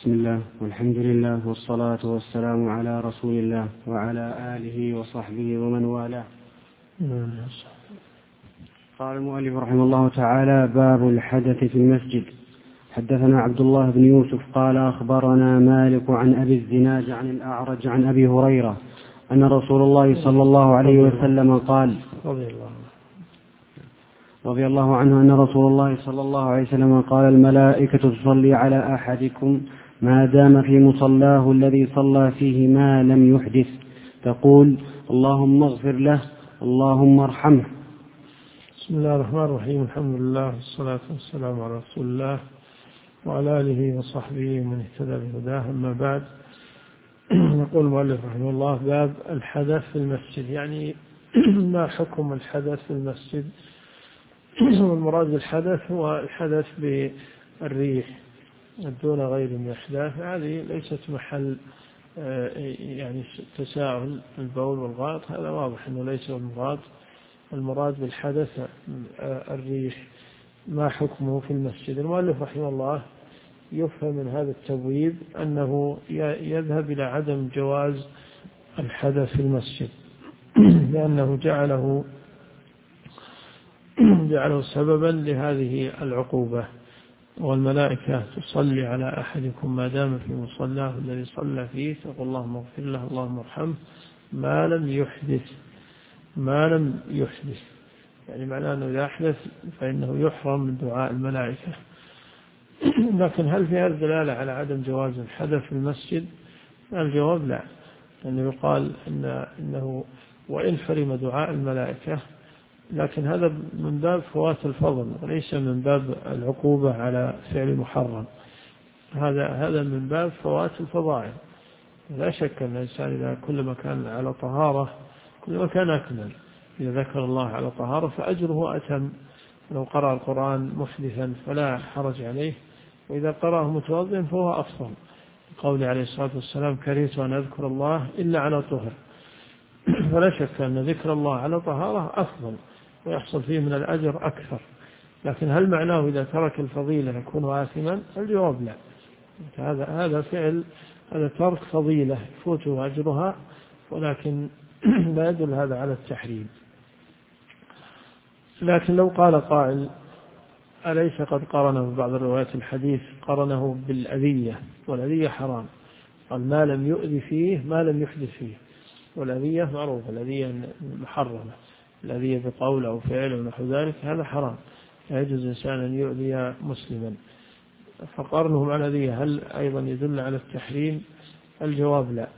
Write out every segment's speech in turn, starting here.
بسم الله والحمد لله والصلاة والسلام على رسول الله وعلى آله وصحبه ومن والاه. قال المؤلف رحمه الله تعالى: باب الحدث في المسجد. حدثنا عبد الله بن يوسف قال: أخبرنا مالك عن أبي الزناد عن الأعرج عن أبي هريرة أن رسول الله صلى الله عليه وسلم قال رضي الله عنه أن رسول الله صلى الله عليه وسلم قال: الملائكة تصلي على أحدكم ما دام في مصلاه الذي صلى فيه ما لم يحدث، تقول: اللهم اغفر له، اللهم ارحمه. بسم الله الرحمن الرحيم. الحمد لله والصلاة والسلام على رسول الله وعلى آله وصحبه من اهتدى بهداه. أما بعد، يقول المؤلف رحمه الله: باب الحدث في المسجد، يعني ما حكم الحدث في المسجد؟ والمراد بالحدث هو الحدث بالريح دون غير من الأحداث. هذه ليست محل يعني تساهل البول والغائط، هذا واضح أنه ليس المراد. المراد بالحدث الريح. ما حكمه في المسجد؟ المؤلف رحمه الله يفهم من هذا التبويب أنه يذهب إلى عدم جواز الحدث في المسجد، لأنه جعله سببا لهذه العقوبة. والملائكة تصلي على أحدكم ما دام في مصلاه الذي صلى فيه، تقول: اللهم اغفر له، اللهم ارحمه، ما لم يحدث. يعني معناه أنه إذا أحدث فإنه يحرم من دعاء الملائكة. لكن هل في هذا دلالة على عدم جواز الحدث في المسجد؟ الجواب لا، لأنه يقال إنه وإن حرم دعاء الملائكة، لكن هذا من باب فوات الفضل وليس من باب العقوبة على فعل محرم. هذا من باب فوات الفضائل. لا شك أن الإنسان إذا كلما كان على طهارة كلما كان أكمل. إذا ذكر الله على طهارة فأجره أتم. لو قرأ القرآن محدثا فلا حرج عليه، وإذا قرأه متوضئا فهو أفضل. قول عليه الصلاة والسلام: كرهت أن أذكر الله إلا على طهر. فلا شك أن ذكر الله على طهارة أفضل ويحصل فيه من الأجر أكثر. لكن هل معناه إذا ترك الفضيلة يكون آثما؟ الجواب لا. هذا ترك فضيلة يفوته أجرها، ولكن لا يدل هذا على التحريم. لكن لو قال قائل: أليس قد قرنه بعض الروايات الحديث قرنه بالأذية، والأذية حرام، قال: ما لم يؤذي فيه ما لم يحدث فيه. والأذية معروفة، الأذية محرمة، الأذية بقول أو فعل أو نحو ذلك هذا حرام، لا يجوز إنسان أن يؤذي مسلما. فقرنه مع الأذية هل أيضا يدل على التحريم؟ الجواب لا،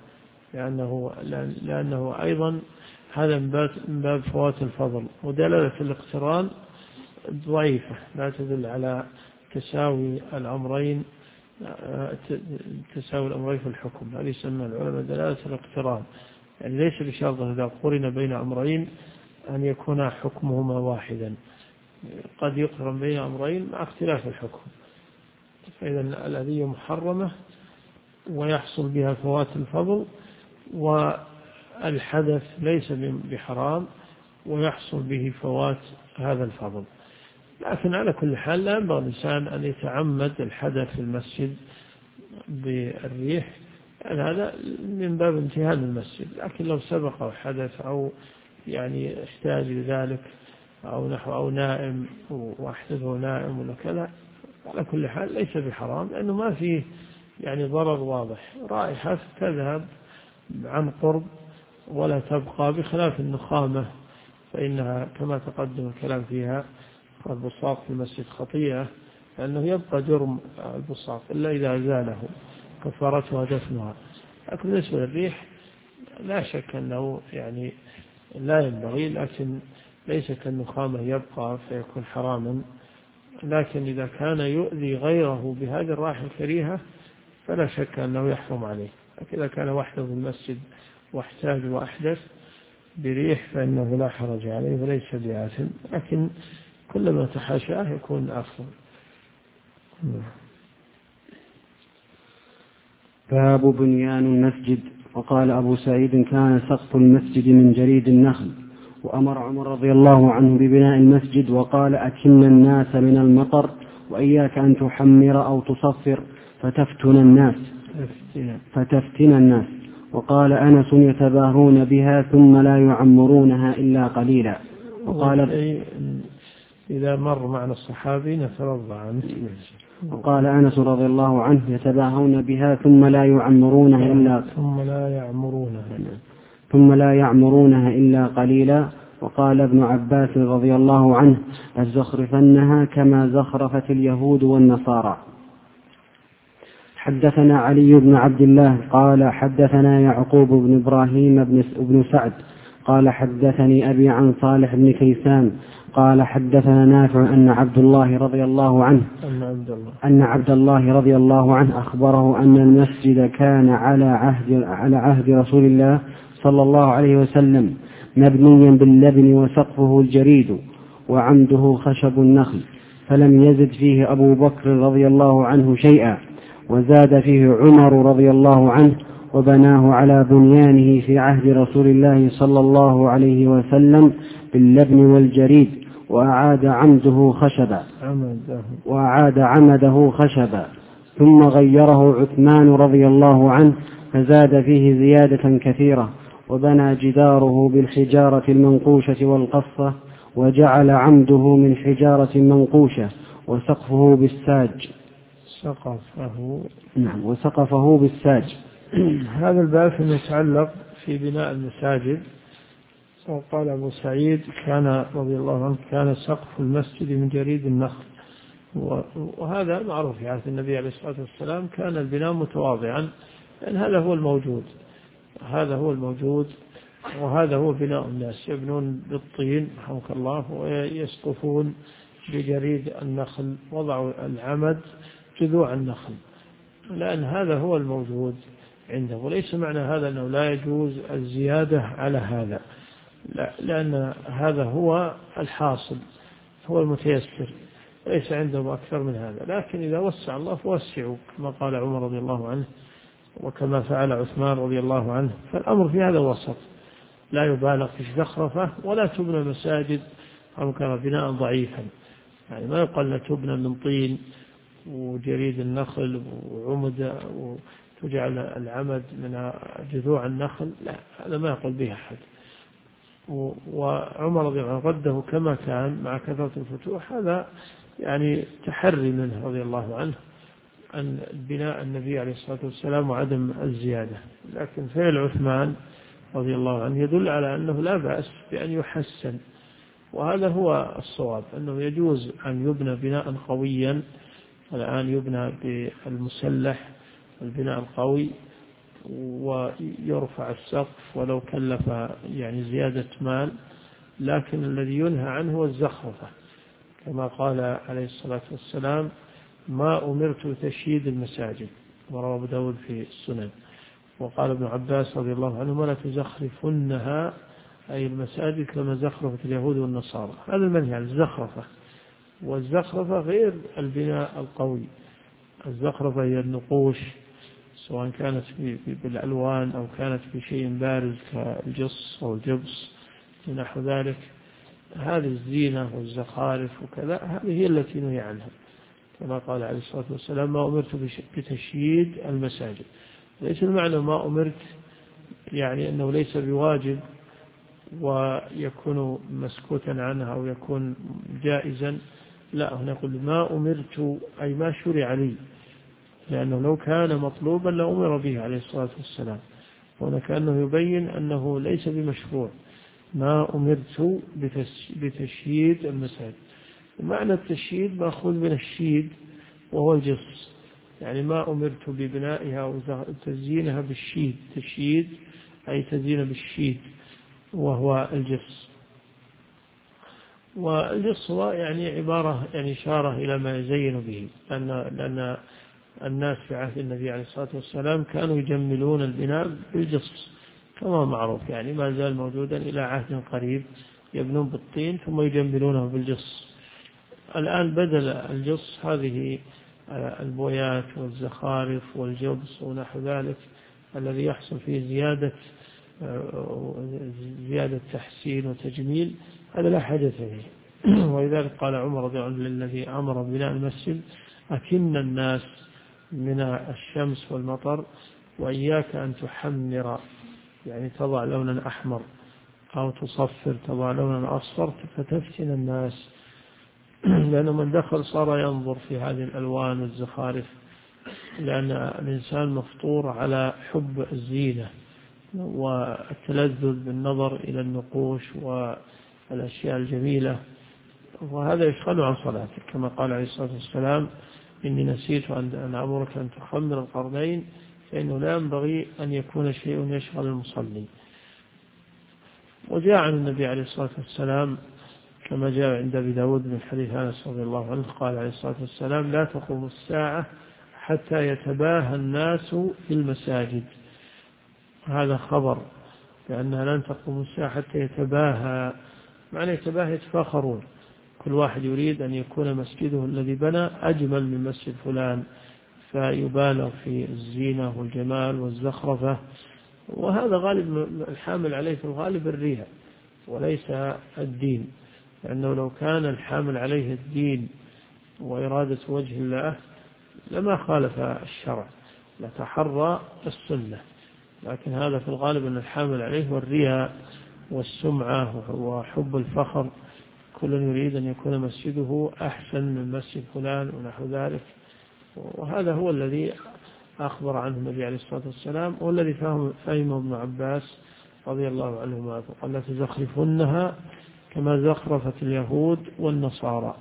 لأنه أيضا هذا من باب فوات الفضل. ودلالة الاقتران ضعيفة، لا تدل على تساوي الأمرين في الحكم. هذه يسمى العلماء دلالة الاقتران، يعني ليس بشرط إذا قرن بين أمرين أن يكون حكمهما واحدا، قد يقرن بين أمرين مع اختلاف الحكم. فإذا الأذية محرمة ويحصل بها فوات الفضل، والحدث ليس بحرام ويحصل به فوات هذا الفضل. لكن على كل حال لا ينبغي الإنسان أن يتعمد الحدث في المسجد بالريح، يعني هذا من باب امتهان المسجد. لكن لو سبق حدث أو يعني احتاج لذلك أو نائم واحدثه نائم ولا كذا، على كل حال ليس بحرام، لأنه ما فيه يعني ضرر واضح. رائحة تذهب عن قرب ولا تبقى، بخلاف النخامة فإنها كما تقدم الكلام فيها. البصاق في المسجد خطيئة، لأنه يبقى جرم البصاق إلا إذا أزاله كفارتها دفنها. لكن بالنسبة للريح لا شك أنه يعني لا ينبغي، لكن ليس كالنخامة يبقى فيكون حراما. لكن إذا كان يؤذي غيره بهذه الرائحة الكريهة فلا شك أنه يحرم عليه. لكن إذا كان وحده في المسجد واحتاج وأحدث بريح فإنه لا حرج عليه وليس بآثم، لكن كلما تحاشاه يكون أفضل. باب بنيان المسجد. وقال أبو سعيد: كان سقف المسجد من جريد النخل. وأمر عمر رضي الله عنه ببناء المسجد، وقال: أكن الناس من المطر، وإياك أن تحمر أو تصفر، فتفتن الناس. وقال أنس يتباهون بها ثم لا يعمرونها إلا قليلا. وقال إذا مر معنا الصحابي نترضى عنه. وقال أنس رضي الله عنه يتباهون بها ثم لا يعمرونها إلا قليلا. وقال ابن عباس رضي الله عنه لزخرفنها كما زخرفت اليهود والنصارى. حدثنا علي بن عبد الله قال حدثنا يعقوب بن إبراهيم بن سعد قال حدثني أبي عن صالح بن كيسان قال حدثنا نافع أن عبد الله رضي الله عنه أخبره أن المسجد كان على عهد رسول الله صلى الله عليه وسلم مبنيا باللبن وسقفه الجريد وعمده خشب النخل، فلم يزد فيه أبو بكر رضي الله عنه شيئا، وزاد فيه عمر رضي الله عنه وبناه على بنيانه في عهد رسول الله صلى الله عليه وسلم باللبن والجريد، وأعاد عمده خشبا، ثم غيره عثمان رضي الله عنه فزاد فيه زيادة كثيرة، وبنى جداره بالحجارة المنقوشة والقصة، وجعل عمده من حجارة منقوشة، وسقفه بالساج. هذا الباب يتعلق في بناء المساجد. وقال أبو سعيد كان رضي الله عنه كان سقف المسجد من جريد النخل، وهذا معروف في عهد النبي عليه الصلاة والسلام كان البناء متواضعا، لأن هذا هو الموجود وهذا هو بناء الناس، يبنون بالطين رحمك الله ويسقفون بجريد النخل، وضعوا العمد جذوع النخل، لأن هذا هو الموجود عنده. وليس معنى هذا أنه لا يجوز الزيادة على هذا، لا، لأن هذا هو الحاصل، هو المتيسر، ليس عندهم أكثر من هذا. لكن إذا وسع الله فوسعوا كما قال عمر رضي الله عنه وكما فعل عثمان رضي الله عنه. فالأمر في هذا وسط، لا يبالغ في الزخرفة، ولا تبنى المساجد كان بناء ضعيفا، يعني ما يقال تبنى من طين وجريد النخل وعمد وتجعل العمد من جذوع النخل، لا، هذا ما يقول به أحد. وعمر رضي الله عنه رده كما كان مع كثرة الفتوح، هذا يعني تحري منه رضي الله عنه أن بناء النبي عليه الصلاة والسلام وعدم الزيادة. لكن فعل عثمان رضي الله عنه يدل على أنه لا بأس بأن يحسن، وهذا هو الصواب، أنه يجوز أن يبنى بناء قويا. الآن يبنى بالمسلح البناء القوي ويرفع السقف ولو كلف يعني زيادة مال، لكن الذي ينهى عنه هو الزخرفة، كما قال عليه الصلاة والسلام ما أمرت بتشييد المساجد، ورواه أبو داود في السنن. وقال ابن عباس رضي الله عنه ولا تزخرفنها، أي المساجد كما زخرفت اليهود والنصارى. هذا المنهي عن الزخرفة، والزخرفة غير البناء القوي. الزخرفة هي النقوش، سواء كانت بالألوان أو كانت بشيء بارز كالجص أو الجبس ونحو ذلك. هذه الزينة والزخارف وكذا، هذه هي التي نهي عنها، كما قال عليه الصلاة والسلام ما أمرت بتشييد المساجد. ليس المعنى ما أمرت يعني أنه ليس بواجب ويكون مسكوتا عنها أو يكون جائزا، لا، هنا يقول ما أمرت أي ما شرع لي، لأنه لو كان مطلوبا لأمر به عليه الصلاة والسلام، هنا كأنه يبين أنه ليس بمشروع. ما أمرت بتشييد المساجد، معنى التشييد مأخوذ من الشيد وهو الجص، يعني ما أمرت ببنائها وتزيينها بالشيد، تشييد أي تزيين بالشيد وهو الجص. والجص هو يعني عبارة يعني إشارة إلى ما يزين به، لأن الناس في عهد النبي عليه الصلاة والسلام كانوا يجملون البناء بالجص كما معروف، يعني ما زال موجودا إلى عهد قريب، يبنون بالطين ثم يجملونه بالجص. الآن بدل الجص هذه البويات والزخارف والجبس ونحو ذلك الذي يحصل فيه زيادة تحسين وتجميل، هذا لا حاجة فيه. ولذلك قال عمر رضي الله عنه للذي أمر بناء المسجد أكن الناس من الشمس والمطر، وإياك أن تحمر يعني تضع لونا أحمر، أو تصفر تضع لونا أصفر فتفتن الناس. لأن من دخل صار ينظر في هذه الألوان والزخارف، لأن الإنسان مفطور على حب الزينة والتلذذ بالنظر إلى النقوش والأشياء الجميلة، وهذا يشغله عن صلاته، كما قال عليه الصلاة والسلام: إني نسيت أن أمرك أن تخمر القرنين، فإنه لا ينبغي أن يكون شيء يشغل المصلي. وجاء عن النبي عليه الصلاة والسلام كما جاء عند أبي داود من حديث أنس رضي الله عنه قال عليه الصلاة والسلام: لا تقوم الساعة حتى يتباهى الناس في المساجد. هذا خبر لأنها لن تقوم الساعة حتى يتباهى، معنى يتباهى يتفاخرون، كل واحد يريد أن يكون مسجده الذي بنى أجمل من مسجد فلان، فيبالغ في الزينة والجمال والزخرفة. وهذا غالب الحامل عليه في الغالب الرياء وليس الدين، لأنه لو كان الحامل عليه الدين وإرادة وجه الله لما خالف الشرع، لتحرى السنة. لكن هذا في الغالب أن الحامل عليه والرياء والسمعة وحب الفخر، كل يريد أن يكون مسجده أحسن من مسجد فلان ونحو ذلك. وهذا هو الذي أخبر عنه النبي عليه الصلاة والسلام، والذي فهمه ابن عباس رضي الله عنهما، فقال: لا تزخرفنها كما زخرفت اليهود والنصارى.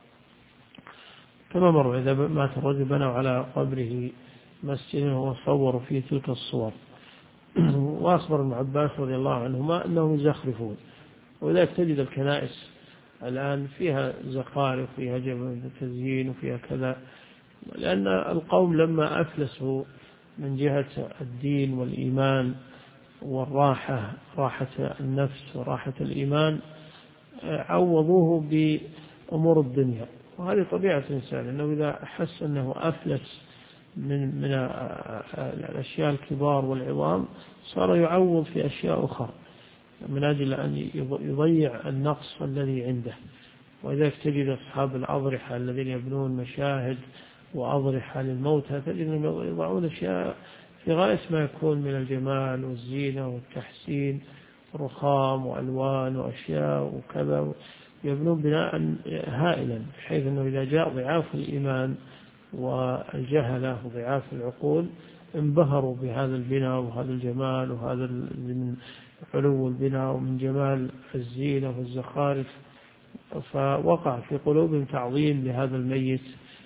كما مر إذا مات الرجل بنوا على قبره مسجدا وصوروا فيه تلك الصور. وأخبر ابن عباس رضي الله عنهما أنهم يزخرفون. ولذلك تجد الكنائس الآن فيها زخارف، فيها تزيين، وفيها كذا، لأن القوم لما أفلسوا من جهة الدين والإيمان والراحة، راحة النفس وراحة الإيمان، عوضوه بأمور الدنيا. وهذه طبيعة الإنسان، أنه إذا أحس أنه أفلس من الأشياء الكبار والعظام صار يعوض في أشياء أخرى من أجل أن يضيع النقص الذي عنده. وإذا تجد أصحاب الأضرحة الذين يبنون مشاهد وأضرحة للموتى، تجد يضعون أشياء في غاية ما يكون من الجمال والزينة والتحسين، رخام وألوان وأشياء وكذا، يبنون بناء هائلا، بحيث أنه إذا جاء ضعاف الإيمان والجهلة وضعاف العقول انبهروا بهذا البناء وهذا الجمال، وهذا من علو البناء ومن جمال الزينة والزخارف، فوقع في قلوبهم تعظيم لهذا الميت،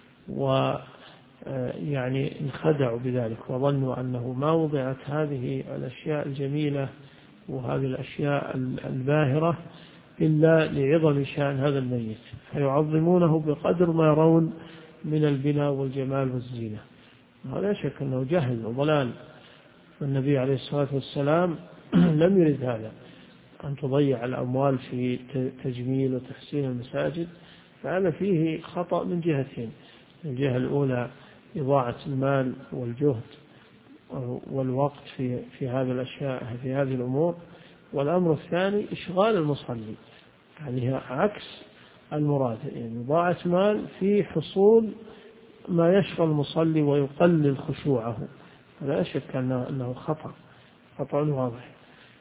ويعني انخدعوا بذلك وظنوا أنه ما وضعت هذه الأشياء الجميلة وهذه الأشياء الباهرة إلا لعظم شأن هذا الميت، فيعظمونه بقدر ما يرون من البناء والجمال والزينة. ولا شك أنه جهل وضلال. والنبي عليه الصلاة والسلام لم يرد هذا، أن تضيع الأموال في تجميل وتحسين المساجد، فهذا فيه خطأ من جهتين: الجهة الأولى إضاعة المال والجهد والوقت في هذه الأشياء، في هذه الأمور، والأمر الثاني إشغال المصلي، يعني عكس المراد، يعني إضاعة مال في حصول ما يشغل المصلي ويقلل خشوعه. لا شك أنه خطأ واضح.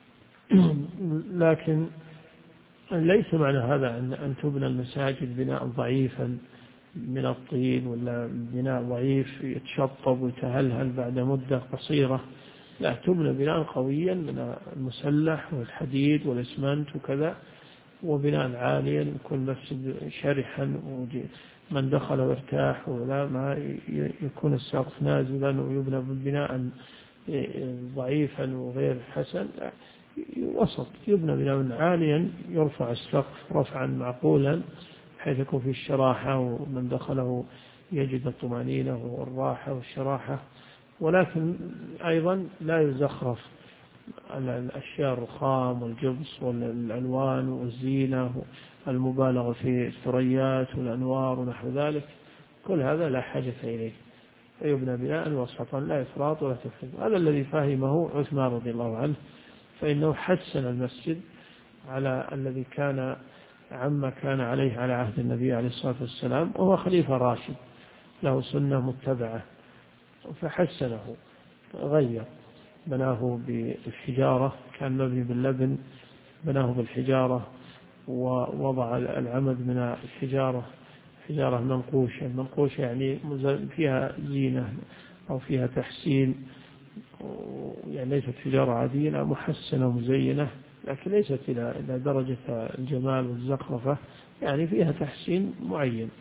لكن ليس معنى هذا أن تبنى المساجد بناء ضعيفا من الطين، ولا بناء ضعيف يتشطب ويتهلهل بعد مدة قصيرة. لا، تبنى بناء قويا من المسلح والحديد والإسمنت وكذا، وبناء عاليا، يكون مسجد شرحا ومن دخل وارتاح، ولا ما يكون السقف نازلا ويبنى بناء ضعيفا وغير حسن. وسط، يبنى بناء عاليا يرفع السقف رفعا معقولا حيث يكون في الشراحة، ومن دخله يجد الطمأنينة والراحة والشراحة، ولكن أيضا لا يزخرف الأشياء الرخام والجبس والألوان والزينة المبالغة في الثريات والأنوار ونحو ذلك. كل هذا لا حاجة إليه، فيبنى بناء وسطا لا إفراط ولا تفريط. هذا الذي فهمه عثمان رضي الله عنه، فإنه حسن المسجد على الذي كان عما كان عليه على عهد النبي عليه الصلاة والسلام، وهو خليفة راشد له سنة متبعة، فحسنه، غير، بناه بالحجارة، كان مبني باللبن بناه بالحجارة، ووضع العمد من الحجارة، حجارة منقوشة يعني فيها زينة أو فيها تحسين، يعني ليست حجارة عادية، لا، محسنة مزينة، لكن ليست إلى درجة الجمال والزخرفة، يعني فيها تحسين معين.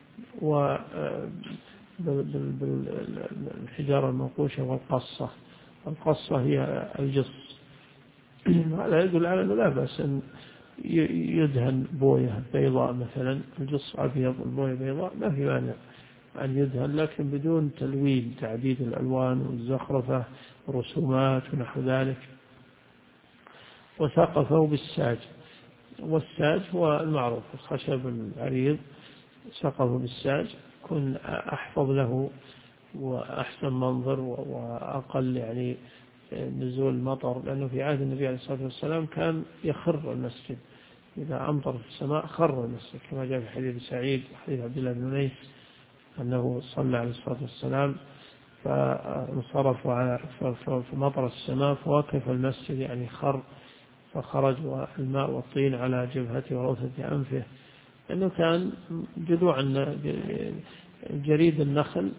بالحجارة المنقوشة والقصة، القصة هي الجص. هذا يدل على أنه لا بأس أن يدهن بوية بيضاء مثلا، الجص أبيض والبوية بيضاء، ما في مانع أن يدهن، لكن بدون تلوين، تعديد الألوان والزخرفة، رسومات ونحو ذلك. وسقفه بالساج، والساج هو المعروف الخشب العريض، سقفه بالساج يكون أحفظ له وأحسن منظر وأقل يعني نزول المطر، لأنه في عهد النبي عليه الصلاة والسلام كان يخر المسجد، إذا أمطر في السماء خر المسجد، كما جاء في حديث سعيد وحديث عبد الله بن أنيس أنه صلى عليه الصلاة والسلام فانصرف فمطر السماء فوقف المسجد، يعني خر، فخرج الماء والطين على جبهته وروثة أنفه، لأنه كان جذوع جريد النخل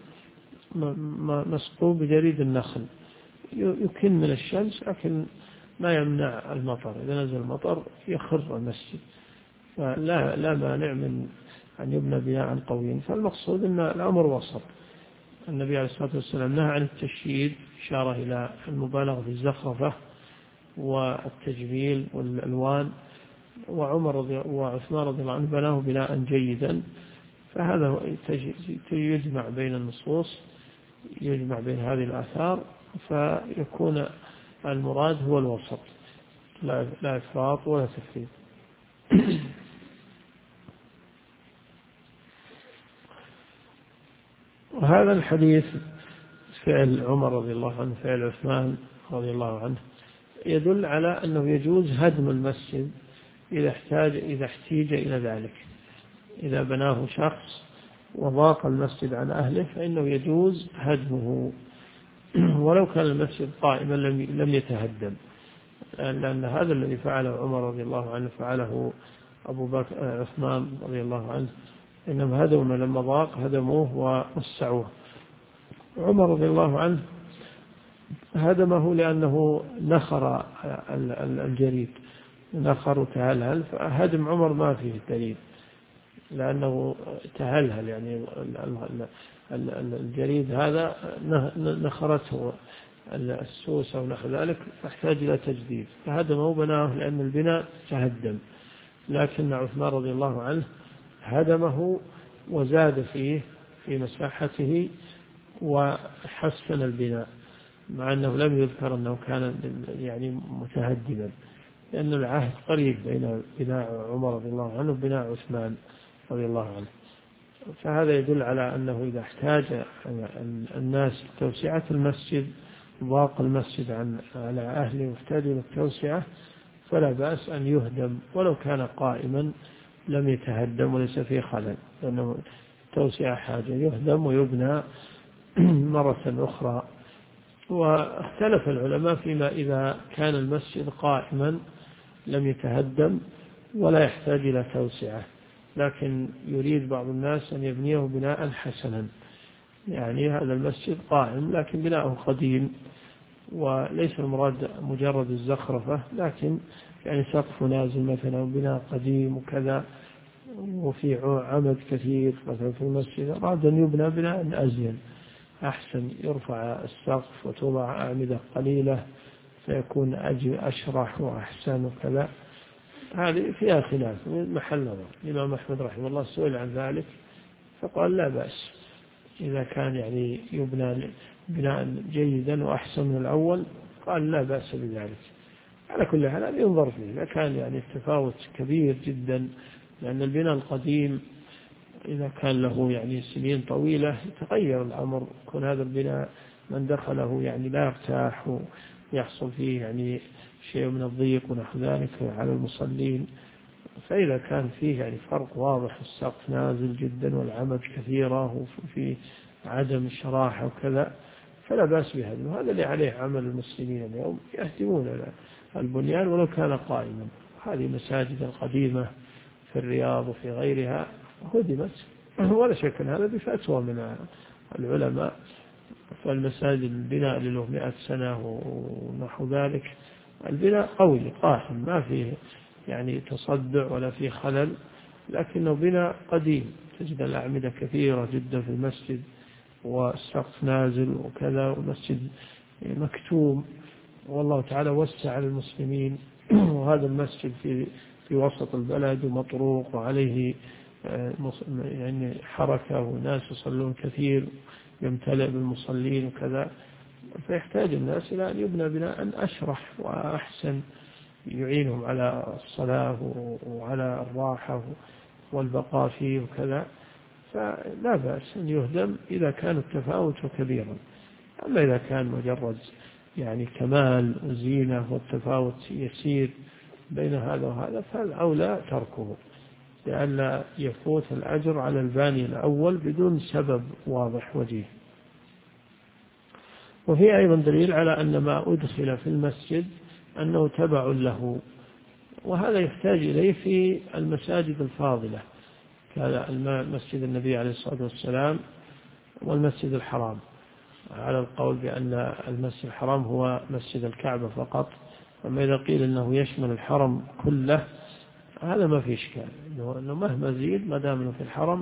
مسقوب بجريد النخل، يكن من الشمس لكن ما يمنع المطر، إذا نزل المطر يخر المسجد، فلا مانع من أن يبنى بناء قويا. فالمقصود أن الأمر وسط، النبي عليه الصلاة والسلام نهى عن التشييد، إشارة إلى المبالغة في الزخرفة والتجميل والألوان، وعثمان رضي الله عنه بناه بناء جيدا، فهذا يجمع بين النصوص، يجمع بين هذه الآثار، فيكون المراد هو الوسط، لا إفراط ولا تفريط. وهذا الحديث فعل عمر رضي الله عنه، فعل عثمان رضي الله عنه، يدل على أنه يجوز هدم المسجد إذا احتيج إلى ذلك، إذا بناه شخص وضاق المسجد عن أهله فإنه يجوز هدمه ولو كان المسجد قائما لم يتهدم، لأن هذا الذي فعله عمر رضي الله عنه فعله أبو بكر عثمان رضي الله عنه، إنما هدموا لما ضاق هدموه ووسعوه. عمر رضي الله عنه هدمه لأنه نخر الجريد، نخر وتهلهل، فهدم عمر ما فيه دليل، لأنه تهلهل، يعني الجريد هذا نخرته السوس أو نحو ذلك، فاحتاج إلى تجديد، فهدمه بناه لأن البناء تهدم. لكن عثمان رضي الله عنه هدمه وزاد فيه في مساحته وحسن البناء، مع أنه لم يذكر أنه كان يعني متهدما، لأن العهد قريب بين بناء عمر رضي الله عنه وبناء عثمان رضي الله عنه. فهذا يدل على أنه إذا احتاج الناس لتوسعة المسجد، ضاق المسجد على أهله واحتاجوا للتوسعة، فلا بأس أن يهدم ولو كان قائما لم يتهدم وليس فيه خلل، لأنه توسعة حاجة، يهدم ويبنى مرة أخرى. واختلف العلماء فيما إذا كان المسجد قائما لم يتهدم ولا يحتاج إلى توسعة، لكن يريد بعض الناس أن يبنيه بناء حسنا، يعني هذا المسجد قائم لكن بناؤه قديم، وليس المراد مجرد الزخرفة، لكن يعني سقف نازل مثلا بناء قديم وكذا، وفي عمد كثير مثلا في المسجد، أراد أن يبنى بناء أزين أحسن، يرفع السقف وتوضع أعمدة قليلة فيكون أشرح وأحسن وكذا. هذه فيها خلاف محل نظر. الإمام أحمد رحمه الله سئل عن ذلك فقال لا بأس، إذا كان يعني يبنى بناء جيدا وأحسن من الأول قال لا بأس بذلك. على كل حال ينظر فيه، إذا كان يعني التفاوت كبير جدا، لأن البناء القديم إذا كان له يعني سنين طويلة يتغير الأمر، يكون هذا البناء من دخله يعني لا يرتاح ويحصل فيه يعني شيء من الضيق ونحو ذلك على المصلين. فإذا كان فيه يعني فرق واضح، السقف نازل جدا والعمد كثيرة وفي عدم الشراحة وكذا فلا بأس بهذا، وهذا اللي عليه عمل المسلمين اليوم، يهدمون البنيان ولو كان قائما. هذه مساجد القديمة في الرياض وفي غيرها هدمت، ولا شك أن هذا بفتوى من العلماء. فالمساجد البناء له 100 سنة ونحو ذلك، البناء قوي قائم ما فيه يعني تصدع ولا فيه خلل، لكنه بناء قديم. تجد الأعمدة كثيرة جدا في المسجد والسقف نازل وكذا، ومسجد مكتوم، والله تعالى وسع للمسلمين. وهذا المسجد في وسط البلد ومطروق وعليه يعني حركة وناس يصلون كثير، يمتلئ بالمصلين وكذا، فيحتاج الناس إلى أن يبنى بناء أشرح وأحسن يعينهم على الصلاة وعلى الراحة والبقاء فيه وكذا. فلا بأس أن يهدم إذا كان التفاوت كبيرا. أما إذا كان مجرد يعني كمال وزينة والتفاوت يسير بين هذا وهذا فالأولى تركه، لأن يفوت الأجر على الباني الأول بدون سبب واضح وجيه. وفي أيضا دليل على أن ما أدخل في المسجد أنه تبع له، وهذا يحتاج إليه في المساجد الفاضلة كمسجد النبي عليه الصلاة والسلام والمسجد الحرام، على القول بأن المسجد الحرام هو مسجد الكعبة فقط. أما إذا قيل أنه يشمل الحرم كله هذا ما في إشكال، أنه مهما زيد ما دام أنه في الحرم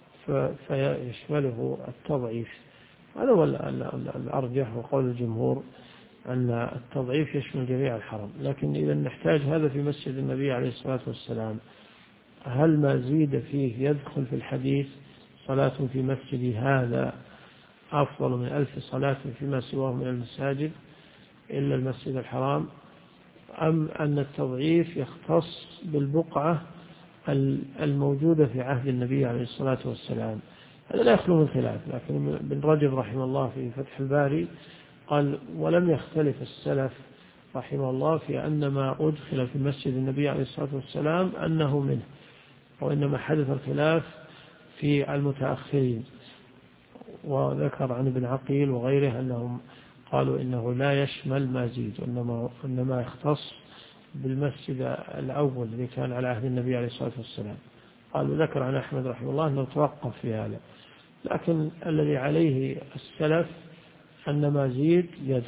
فيشمله التضعيف. هذا هو الأرجح وقول الجمهور أن التضعيف يشمل جميع الحرم. لكن إذا نحتاج هذا في مسجد النبي عليه الصلاة والسلام، هل ما زيد فيه يدخل في الحديث صلاة في مسجد هذا أفضل من 1000 صلاة فيما سواه من المساجد إلا المسجد الحرام، أم أن التضعيف يختص بالبقعة الموجودة في عهد النبي عليه الصلاة والسلام؟ هذا لا يخلو من خلاف. لكن ابن رجب رحمه الله في فتح الباري قال ولم يختلف السلف رحمه الله في أن ما أدخل في مسجد النبي عليه الصلاة والسلام أنه منه، وإنما حدث الخلاف في المتأخرين. وذكر عن ابن عقيل وغيره أنهم قالوا إنه لا يشمل ما زيد، وإنما يختص بالمسجد الأول الذي كان على عهد النبي عليه الصلاة والسلام. قالوا ذكر عن أحمد رحمه الله أنه توقف في هذا، لكن الذي عليه السلف أن ما زيد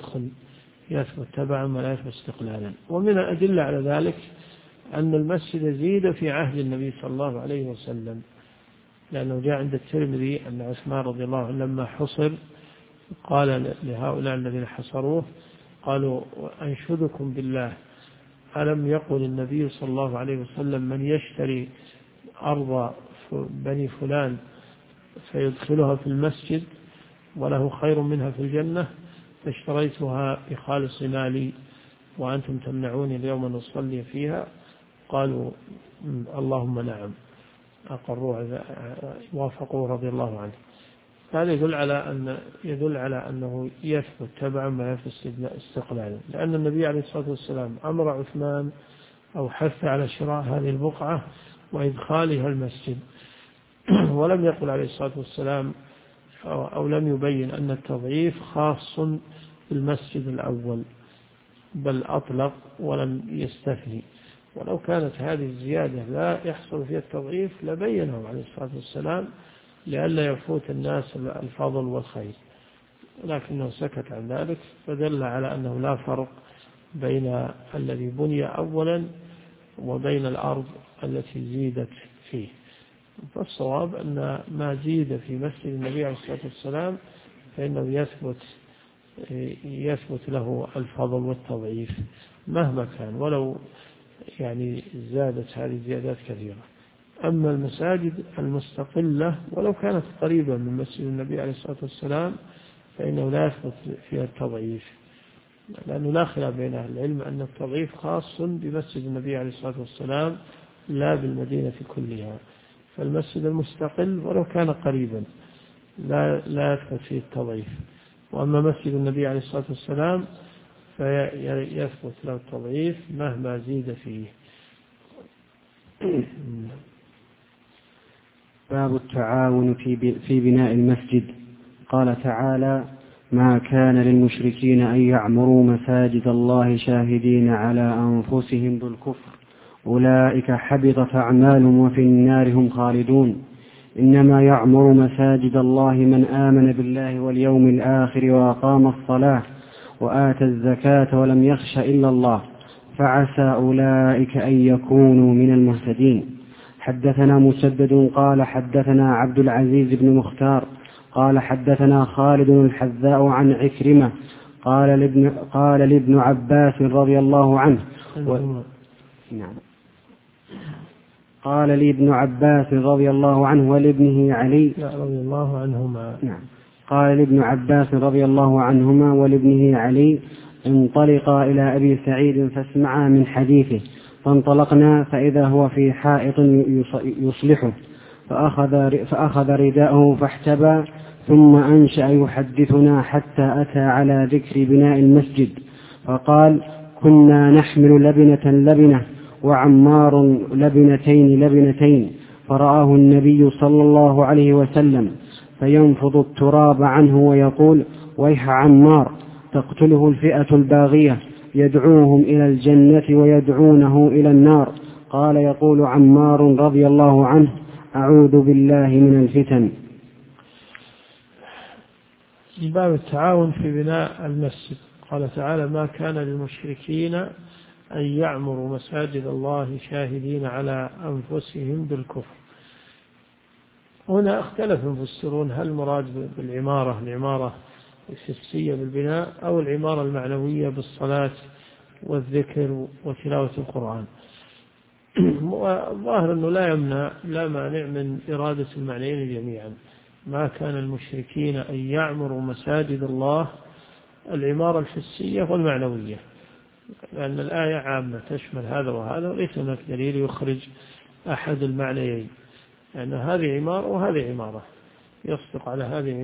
يثبت تبعا ولا يثبت استقلالا. ومن الأدلة على ذلك أن المسجد زيد في عهد النبي صلى الله عليه وسلم، لأنه جاء عند الترمذي أن عثمان رضي الله عنه لما حصر قال لهؤلاء الذين حصروه قالوا أنشدكم بالله ألم يقل النبي صلى الله عليه وسلم من يشتري أرض بني فلان فيدخلها في المسجد وله خير منها في الجنة، فاشتريتها بخالص مالي وأنتم تمنعوني اليوم أن أصلي فيها. قالوا اللهم نعم، أقروا وافقوا رضي الله عنه. هذا يدل على أنه يثبت تبعا ما يثبت استقلالا، لأن النبي عليه الصلاة والسلام أمر عثمان أو حث على شراء هذه البقعة وإدخالها المسجد، ولم يقل عليه الصلاة والسلام أو لم يبين أن التضعيف خاص بالمسجد الأول، بل أطلق ولم يستثني. ولو كانت هذه الزيادة لا يحصل فيها التضعيف لبينه عليه الصلاة والسلام لئلا يفوت الناس الفضل والخير، لكنه سكت عن ذلك، فدل على أنه لا فرق بين الذي بني أولا وبين الأرض التي زيدت فيه. فالصواب أن ما زيد في مسجد النبي عليه الصلاة والسلام فإنه يثبت له الفضل والتضعيف مهما كان، ولو يعني زادت هذه الزيادات كثيرة. أما المساجد المستقلة ولو كانت قريبة من مسجد النبي عليه الصلاة والسلام فإنه لا يثبت فيها التضعيف، لأنه لا خلاف بين أهل العلم أن التضعيف خاص بمسجد النبي عليه الصلاة والسلام لا بالمدينة كلها. فالمسجد المستقل ولو كان قريبا لا يثبت فيه التضعيف، وأما مسجد النبي عليه الصلاة والسلام فيثبت له التضعيف مهما زيد فيه. باب التعاون في بناء المسجد. قال تعالى: ما كان للمشركين أن يعمروا مساجد الله شاهدين على أنفسهم بالكفر أولئك حبطت أعمالهم وفي النار هم خالدون. إنما يعمر مساجد الله من آمن بالله واليوم الآخر وأقام الصلاة وآتى الزكاة ولم يخش إلا الله فعسى أولئك أن يكونوا من المهتدين. حدثنا مسدد قال حدثنا عبد العزيز بن مختار قال حدثنا خالد الحذاء عن عكرمة قال لابن عباس رضي الله عنه نعم قال لي ابن عباس رضي الله عنه ولابنه علي رضي الله عنهما نعم قال لابن عباس رضي الله عنهما ولابنه علي: انطلقا إلى أبي سعيد فاسمعا من حديثه. فانطلقنا فإذا هو في حائط يصلحه فأخذ رداءه فاحتبى ثم أنشأ يحدثنا حتى أتى على ذكر بناء المسجد فقال: كنا نحمل لبنة وعمار لبنتين فرآه النبي صلى الله عليه وسلم فينفض التراب عنه ويقول: ويح عمار، تقتله الفئة الباغية، يدعوهم إلى الجنة ويدعونه إلى النار. قال يقول عمار رضي الله عنه: أعوذ بالله من الفتن. باب التعاون في بناء المسجد. قال تعالى: ما كان للمشركين أن يعمروا مساجد الله شاهدين على أنفسهم بالكفر. هنا اختلف المفسرون هل المراد العمارة الحسية بالبناء أو العمارة المعنوية بالصلاة والذكر وتلاوة القرآن. والظاهر أنه لا مانع من إرادة المعنيين جميعا. ما كان المشركين أن يعمروا مساجد الله العمارة الحسية والمعنوية، لأن الآية عامة تشمل هذا وهذا، وليس هناك دليل يخرج أحد المعنيين، لأن هذه عمارة وهذه عمارة، يصدق على هذه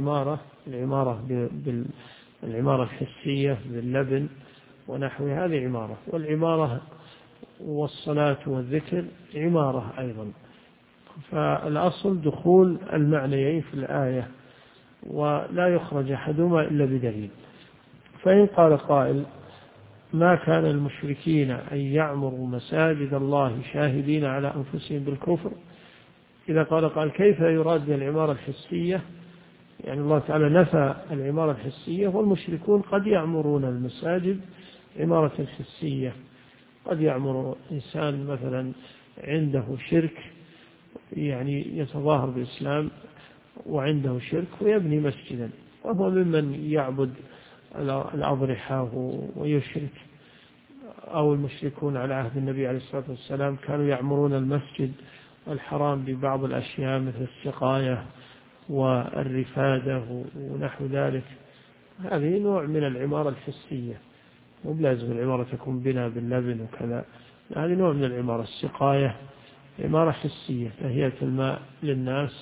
العمارة الحسية باللبن ونحو هذه عمارة، والعمارة والصلاة والذكر عمارة أيضا. فالأصل دخول المعنيين في الآية ولا يخرج أحدهما إلا بدليل. فإن قال قائل: ما كان المشركين أن يعمروا مساجد الله شاهدين على أنفسهم بالكفر، إذا قال كيف يراد بالعمارة الحسية؟ يعني الله تعالى نفى العمارة الحسية، والمشركون قد يعمرون المساجد عمارة حسية. قد يعمر إنسان مثلا عنده شرك، يعني يتظاهر بالإسلام وعنده شرك ويبني مسجدا، وهو ممن يعبد الأضرحة ويشرك. أو المشركون على عهد النبي عليه الصلاة والسلام كانوا يعمرون المسجد الحرام ببعض الأشياء مثل السقاية والرفادة ونحو ذلك. هذه نوع من العمارة الحسية، مو بلازم العمارة تكون بنا باللبن وكذا، هذه نوع من العمارة. السقاية عمارة حسية، تهيئة الماء للناس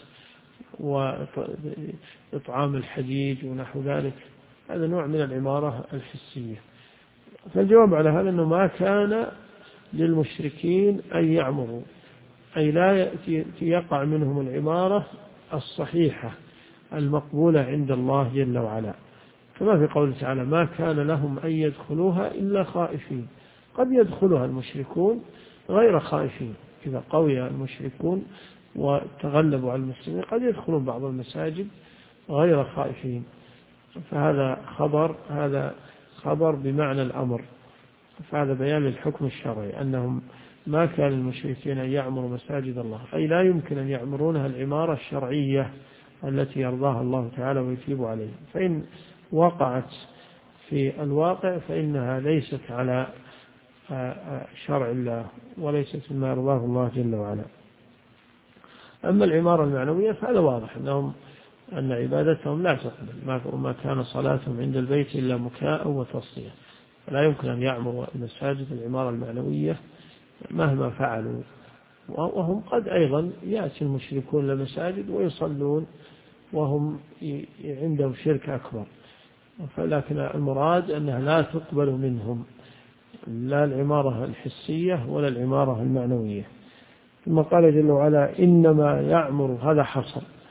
وإطعام الحجيج ونحو ذلك، هذا نوع من العمارة الحسية. فالجواب على هذا أنه ما كان للمشركين أن يعمروا، أي لا يقع منهم العمارة الصحيحة المقبولة عند الله جل وعلا، كما في قوله تعالى: ما كان لهم أن يدخلوها إلا خائفين. قد يدخلها المشركون غير خائفين، إذا قوي المشركون وتغلبوا على المسلمين قد يدخلون بعض المساجد غير خائفين. فهذا خبر بمعنى الأمر، فهذا بيان للحكم الشرعي أنهم ما كان المشركين أن يعمروا مساجد الله، أي لا يمكن أن يعمرونها العمارة الشرعية التي يرضاها الله تعالى ويثيب عليها. فإن وقعت في الواقع فإنها ليست على شرع الله وليست ما يرضاه الله جل وعلا. أما العمارة المعنوية فهذا واضح أن عبادتهم لا تقبل، وما كان صلاتهم عند البيت إلا مكاء وتصدية. فلا يمكن أن يعمروا المساجد العمارة المعنوية مهما فعلوا. وهم قد أيضا يأتي المشركون للمساجد ويصلون وهم عندهم شرك أكبر، لكن المراد أنها لا تقبل منهم لا العمارة الحسية ولا العمارة المعنوية. ثم قال جل وعلا: إنما يعمر، هذا حصر،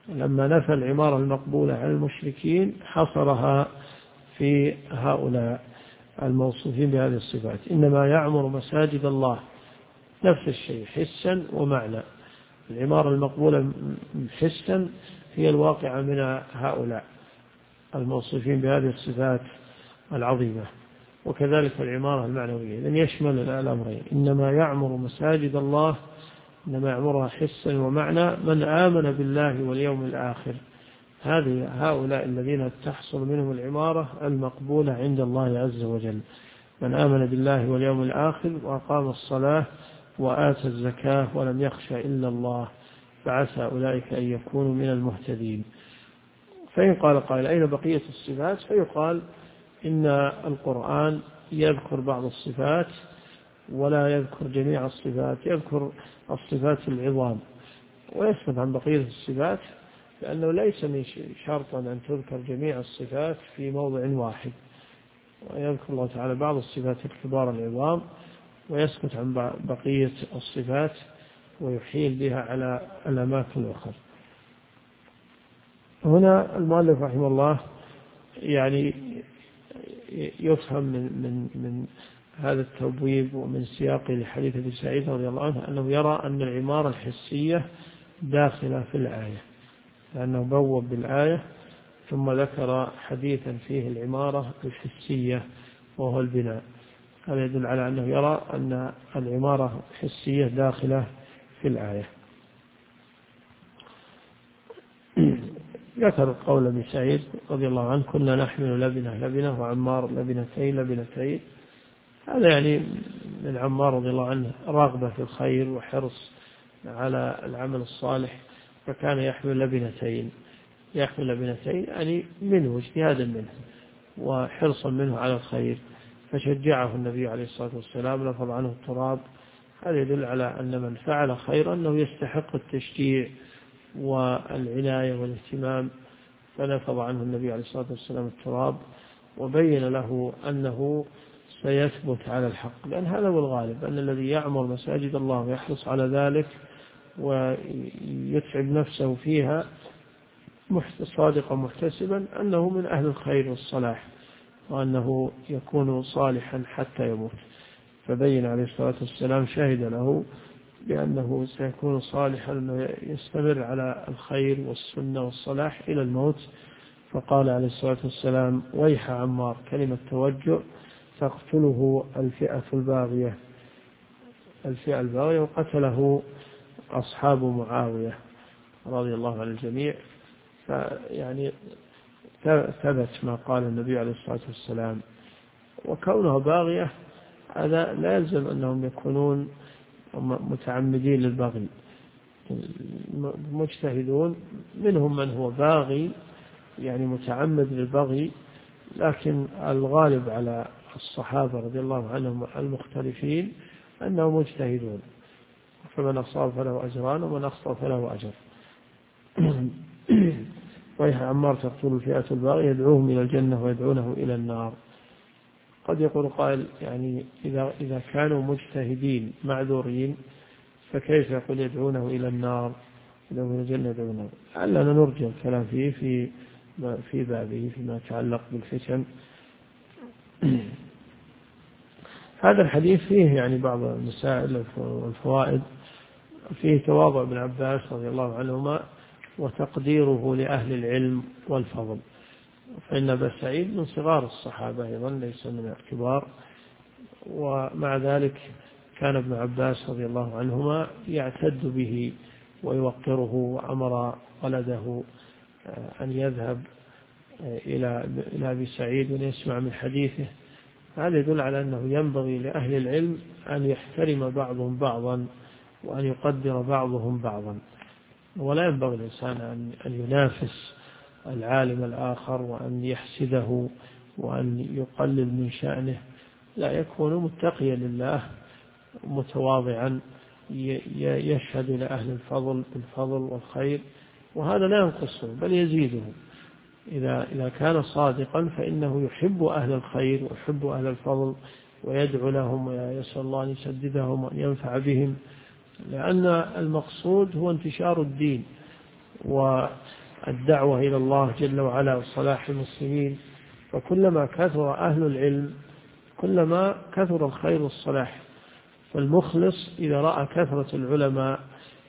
لما نفى العمارة المقبولة عن المشركين حصرها في هؤلاء الموصوفين بهذه الصفات. إنما يعمر مساجد الله نفس الشيء حسا ومعنى. العمارة المقبولة حسا هي الواقعة من هؤلاء الموصوفين بهذه الصفات العظيمة، وكذلك العمارة المعنوية، لأن يشمل الأمرين. إنما يعمر مساجد الله، إنما يعمرها حسا ومعنى من آمن بالله واليوم الآخر. هؤلاء الذين تحصل منهم العمارة المقبولة عند الله عز وجل، من آمن بالله واليوم الآخر وأقام الصلاة وآتى الزكاة ولم يخش إلا الله، فعسى أولئك أن يكونوا من المهتدين. فإن قال قائل أين بقية الصفات؟ فيقال إن القرآن يذكر بعض الصفات ولا يذكر جميع الصفات، يذكر الصفات العظام ويسكت عن بقية الصفات، لأنه ليس من شرطا أن تذكر جميع الصفات في موضع واحد، ويذكر الله تعالى بعض الصفات الكبار العظام ويسكت عن بقية الصفات ويحيل بها على الأماكن الأخرى. هنا المؤلف رحمه الله يعني يفهم من هذا التبويب ومن سياق لحديث ابي سعيد رضي الله عنه أنه يرى أن العمارة الحسية داخلة في الآية، لأنه بوب بالآية ثم ذكر حديثا فيه العمارة الحسية وهو البناء. هذا يدل على أنه يرى أن العمارة الحسية داخلة في الآية. ذكر قول ابن سعيد رضي الله عنه كنا نحمل لبنة وعمار لبنتين. هذا يعني من عمار رضي الله عنه رغبة في الخير وحرص على العمل الصالح، فكان يحمل لبنتين يعني منه اجتهادا منه وحرصا منه على الخير، فشجعه النبي عليه الصلاة والسلام لفظ عنه التراب. هذا يدل على أن من فعل خيرا أنه يستحق التشجيع والعناية والاهتمام، فنفض عنه النبي عليه الصلاة والسلام التراب وبين له أنه سيثبت على الحق، لأن هذا هو الغالب، أن الذي يعمر مساجد الله ويحرص على ذلك ويتعب نفسه فيها صادقا محتسبا أنه من أهل الخير والصلاح، وأنه يكون صالحا حتى يموت. فبين عليه الصلاة والسلام شهد له بأنه سيكون صالحا أنه يستمر على الخير والسنة والصلاح إلى الموت. فقال عليه الصلاة والسلام ويح عمار، كلمة توجع تقتله الفئة الباغية، وقتله أصحاب معاوية رضي الله عن الجميع. فيعني ثبت ما قال النبي عليه الصلاة والسلام. وكونه باغية هذا لا يلزم أنهم يكونون متعمدين للبغي، مجتهدون منهم من هو باغي يعني متعمد للبغي، لكن الغالب على الصحابة رضي الله عنهم المختلفين أنهم مجتهدون، فمن أصاب فله أجران ومن أخطأ فله أجر. ويح عمار تقتل الفئة الباغية يدعوهم إلى الجنة ويدعونه إلى النار. قد يقول قائل يعني إذا كانوا مجتهدين معذورين فكيف يقول يدعونه إلى النار يدعونه إلى الجنة يدعونه؟ لعلنا نرجع الكلام فيه في بابه فيما يتعلق بالفتن. هذا الحديث فيه يعني بعض المسائل والفوائد. فيه تواضع ابن عباس رضي الله عنهما وتقديره لأهل العلم والفضل، فإن أبا سعيد من صغار الصحابة أيضا ليس من الكبار، ومع ذلك كان ابن عباس رضي الله عنهما يعتد به ويوقره، وأمر ولده أن يذهب إلى أبي سعيد وليسمع من حديثه. هذا يدل على أنه ينبغي لأهل العلم أن يحترم بعضهم بعضا وأن يقدر بعضهم بعضا، ولا ينبغي الإنسان أن ينافس العالم الآخر وأن يحسده وأن يقلل من شأنه، لا، يكون متقيا لله متواضعا يشهد لأهل الفضل بالفضل والخير، وهذا لا ينقصه بل يزيده. إذا كان صادقا فإنه يحب أهل الخير ويحب أهل الفضل ويدعو لهم ويسأل الله أن يسددهم وأن ينفع بهم، لأن المقصود هو انتشار الدين الدعوة إلى الله جل وعلا وصلاح المسلمين. فكلما كثر أهل العلم كلما كثر الخير والصلاح. فالمخلص إذا رأى كثرة العلماء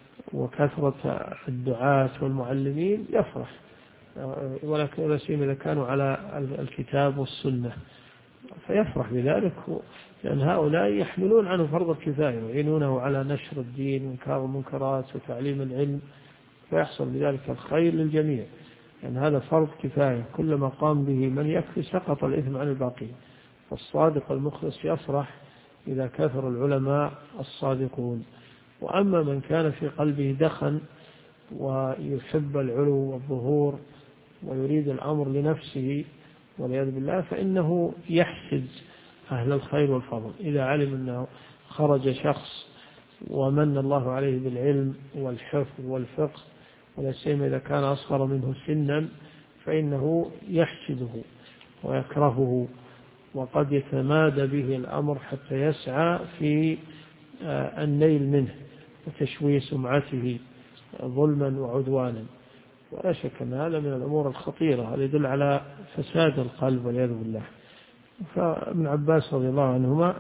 وكثرة الدعاة والمعلمين يفرح، ولكن سيما إذا كانوا على الكتاب والسنة فيفرح بذلك، لأن هؤلاء يحملون عنه فرض الكفاية ويعينونه على نشر الدين وإنكار المنكرات وتعليم العلم، فيحصل بذلك الخير للجميع، لأن هذا فرض كفاية، كلما قام به من يكفي سقط الإثم عن الباقين. فالصادق المخلص يفرح إذا كثر العلماء الصادقون. وأما من كان في قلبه دخن ويحب العلو والظهور ويريد الأمر لنفسه والعياذ بالله، فإنه يحسد أهل الخير والفضل. إذا علم أنه خرج شخص ومن الله عليه بالعلم والحفظ والفقه، ولا سيما إذا كان أصغر منه سنا، فإنه يحسده ويكرهه، وقد يتمادى به الأمر حتى يسعى في النيل منه وتشويه سمعته ظلما وعدوانا. ولا شك أن هذا من الأمور الخطيرة، هذا يدل على فساد القلب والعياذ بالله. فابن عباس رضي الله عنهما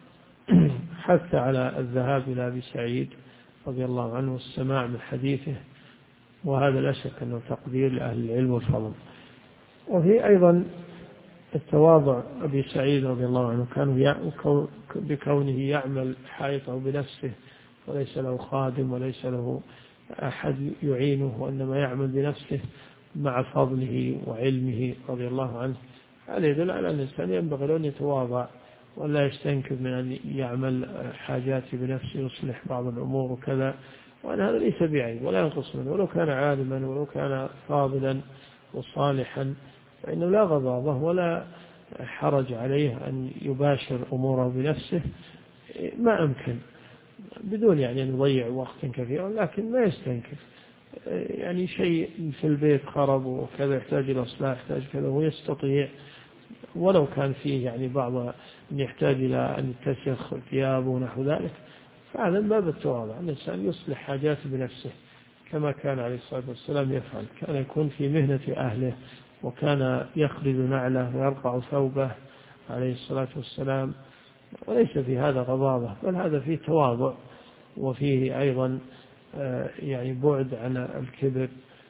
حث على الذهاب إلى أبي سعيد رضي الله عنه والسماع من حديثه، وهذا لا شك أنه تقدير لأهل العلم والفضل. وفي أيضا التواضع أبي سعيد رضي الله عنه، كان بكونه يعمل حائطه بنفسه وليس له خادم وليس له أحد يعينه، وإنما يعمل بنفسه مع فضله وعلمه رضي الله عنه. هذا يدل على أن الإنسان ينبغي أن يتواضع ولا يستنكف من أن يعمل حاجاته بنفسه ويصلح بعض الأمور وكذا، وأن هذا ليس بعيب ولا ينقص منه، ولو كان عالما ولو كان فاضلا وصالحا فإنه لا غضاضة ولا حرج عليه أن يباشر أموره بنفسه ما أمكن، بدون يعني أن يضيع وقتا كثيرا، لكن ما يستنكف. يعني شيء في البيت خرب وكذا يحتاج إلى إصلاح، يحتاج كذا، هو يستطيع ولو كان فيه يعني بعض أن يحتاج إلى أن يتسخ ثيابه ونحو ذلك، فهذا من باب التواضع، الإنسان يصلح حاجاته بنفسه كما كان عليه الصلاة والسلام يفعل. كان يكون في مهنة أهله، وكان يخرج نعله ويرقع ثوبه عليه الصلاة والسلام، وليس في هذا غضاضة، بل هذا فيه تواضع، وفيه أيضا يعني بعد عن الكبر،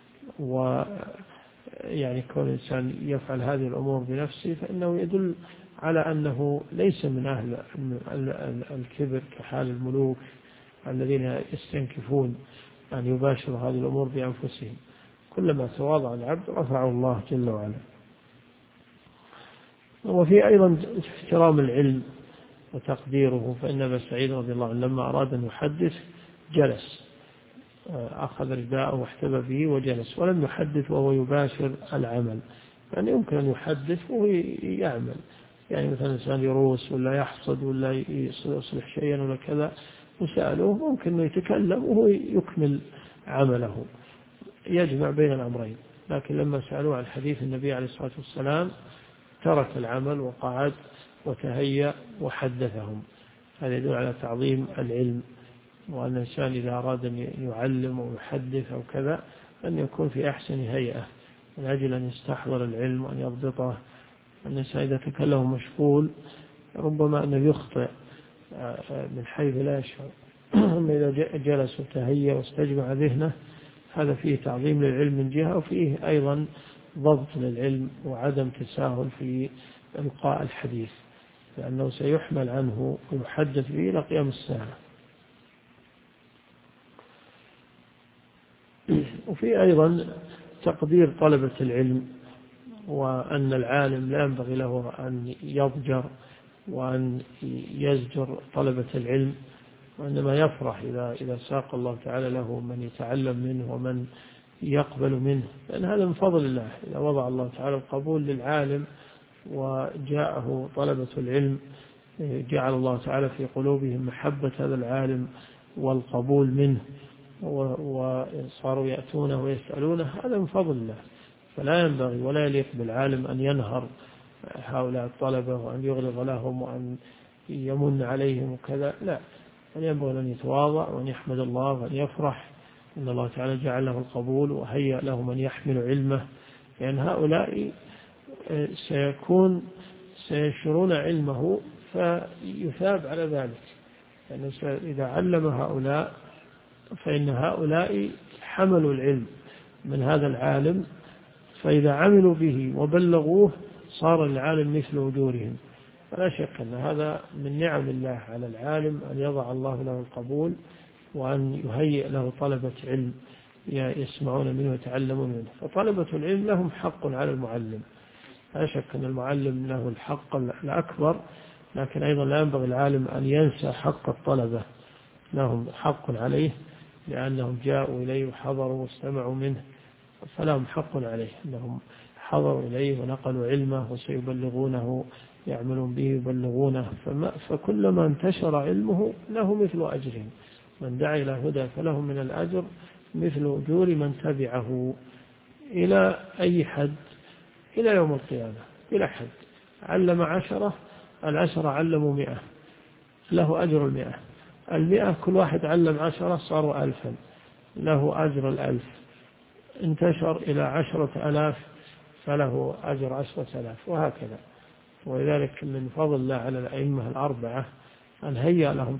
ويعني كون الإنسان يفعل هذه الأمور بنفسه فإنه يدل على أنه ليس من أهل الكبر كحال الملوك الذين يستنكفون أن يباشروا هذه الأمور بأنفسهم. كلما تواضع العبد رفعه الله جل وعلا. وفي أيضا احترام العلم وتقديره، فإن أبا سعيد رضي الله عنه لما أراد أن يحدث جلس، أخذ رداءه واحتبى به وجلس، ولم يحدث وهو يباشر العمل. يعني يمكن أن يحدث وهو يعمل، يعني مثلا إنسان يروس ولا يحصد ولا يصلح شيئا ولا كذا وسألوه، ممكن أنه يتكلم وهو يكمل عمله، يجمع بين الأمرين. لكن لما سألوه عن حديث النبي عليه الصلاة والسلام ترك العمل وقعد وتهيأ وحدثهم. هذا يدل على تعظيم العلم، وأن الإنسان إذا أراد أن يعلم ويحدث أو كذا أن يكون في أحسن هيئة من أجل أن يستحضر العلم وأن يضبطه. الإنسان إذا تكلم مشغول ربما أنه يخطئ من حيث لا يشعر، أما إذا جلس وتهيأ واستجمع ذهنه هذا فيه تعظيم للعلم من جهة، وفيه أيضا ضبط للعلم وعدم تساهل في إلقاء الحديث، لأنه سيحمل عنه ويحدث به إلى قيام الساعة. وفي أيضا تقدير طلبة العلم، وأن العالم لا ينبغي له أن يضجر وأن يزجر طلبة العلم، وإنما يفرح إذا ساق الله تعالى له من يتعلم منه ومن يقبل منه، لأن هذا من فضل الله. إذا وضع الله تعالى القبول للعالم وجاءه طلبة العلم جعل الله تعالى في قلوبهم محبة هذا العالم والقبول منه، وصاروا يأتونه ويسألونه، هذا من فضل الله. فلا ينبغي ولا يليق بالعالم أن ينهر هؤلاء الطلبة وأن يغلظ لهم وأن يمن عليهم وكذا، لا، بل ينبغي أن يتواضع وأن يحمد الله وأن يفرح إن الله تعالى جعل له القبول وهيأ له من يحمل علمه، لأن هؤلاء سيشرون علمه فيثاب على ذلك، يعني إذا علم هؤلاء فإن هؤلاء حملوا العلم من هذا العالم، فإذا عملوا به وبلغوه صار العالم مثل أجورهم. فلا شك أن هذا من نعم الله على العالم، أن يضع الله له القبول وأن يهيئ له طلبة علم يسمعون منه ويتعلمون منه. فطلبة العلم لهم حق على المعلم، لا شك أن المعلم له الحق الأكبر، لكن أيضا لا ينبغي العالم أن ينسى حق الطلبة، لهم حق عليه لأنهم جاءوا إليه وحضروا واستمعوا منه، فلهم حق عليه أنهم حضروا إليه ونقلوا علمه وسيبلغونه، يعملون به يبلغونه. فكلما انتشر علمه له مثل أجرهم، من دعا إلى هدى فله من الأجر مثل أجور من تبعه إلى أي حد، إلى يوم القيامة إلى حد. علم 10، 10 علموا 100 له أجر 100. كل واحد علم 10 صاروا 1000 له أجر 1000. انتشر إلى 10,000 فله أجر 10,000 وهكذا. ولذلك من فضل الله على الأئمة الأربعة أن هيأ لهم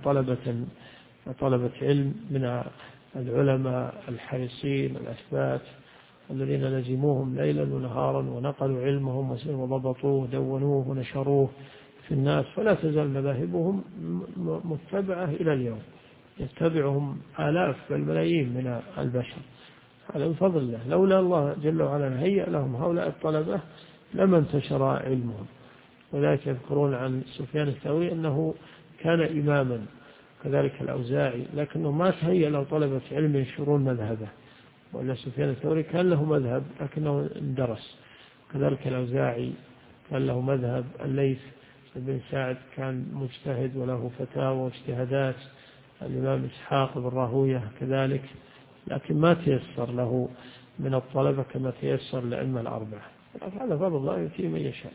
طلبة علم من العلماء الحريصين الأثبات الذين لزموهم ليلا ونهارا ونقلوا علمهم وضبطوه ودونوه ونشروه في الناس، فلا تزال مذاهبهم متبعة إلى اليوم، يتبعهم آلاف بل ملايين من البشر. هذا من فضل الله، لولا الله جل وعلا هيأ لهم هؤلاء الطلبة لما انتشر علمهم. وذلك يذكرون عن سفيان الثوري أنه كان إماما، كذلك الأوزاعي، لكنه ما تهيأ له طلبة علم ينشرون مذهبه، ولا سفيان الثوري كان له مذهب لكنه اندرس، كذلك الأوزاعي كان له مذهب، الليث بن سعد كان مجتهد وله فتاوى واجتهادات، الإمام إسحاق بن راهويه كذلك، لكن ما تيسر له من الطلبة كما تيسر لأئمة الأربعة. هذا فضل الله يؤتيه من يشاء.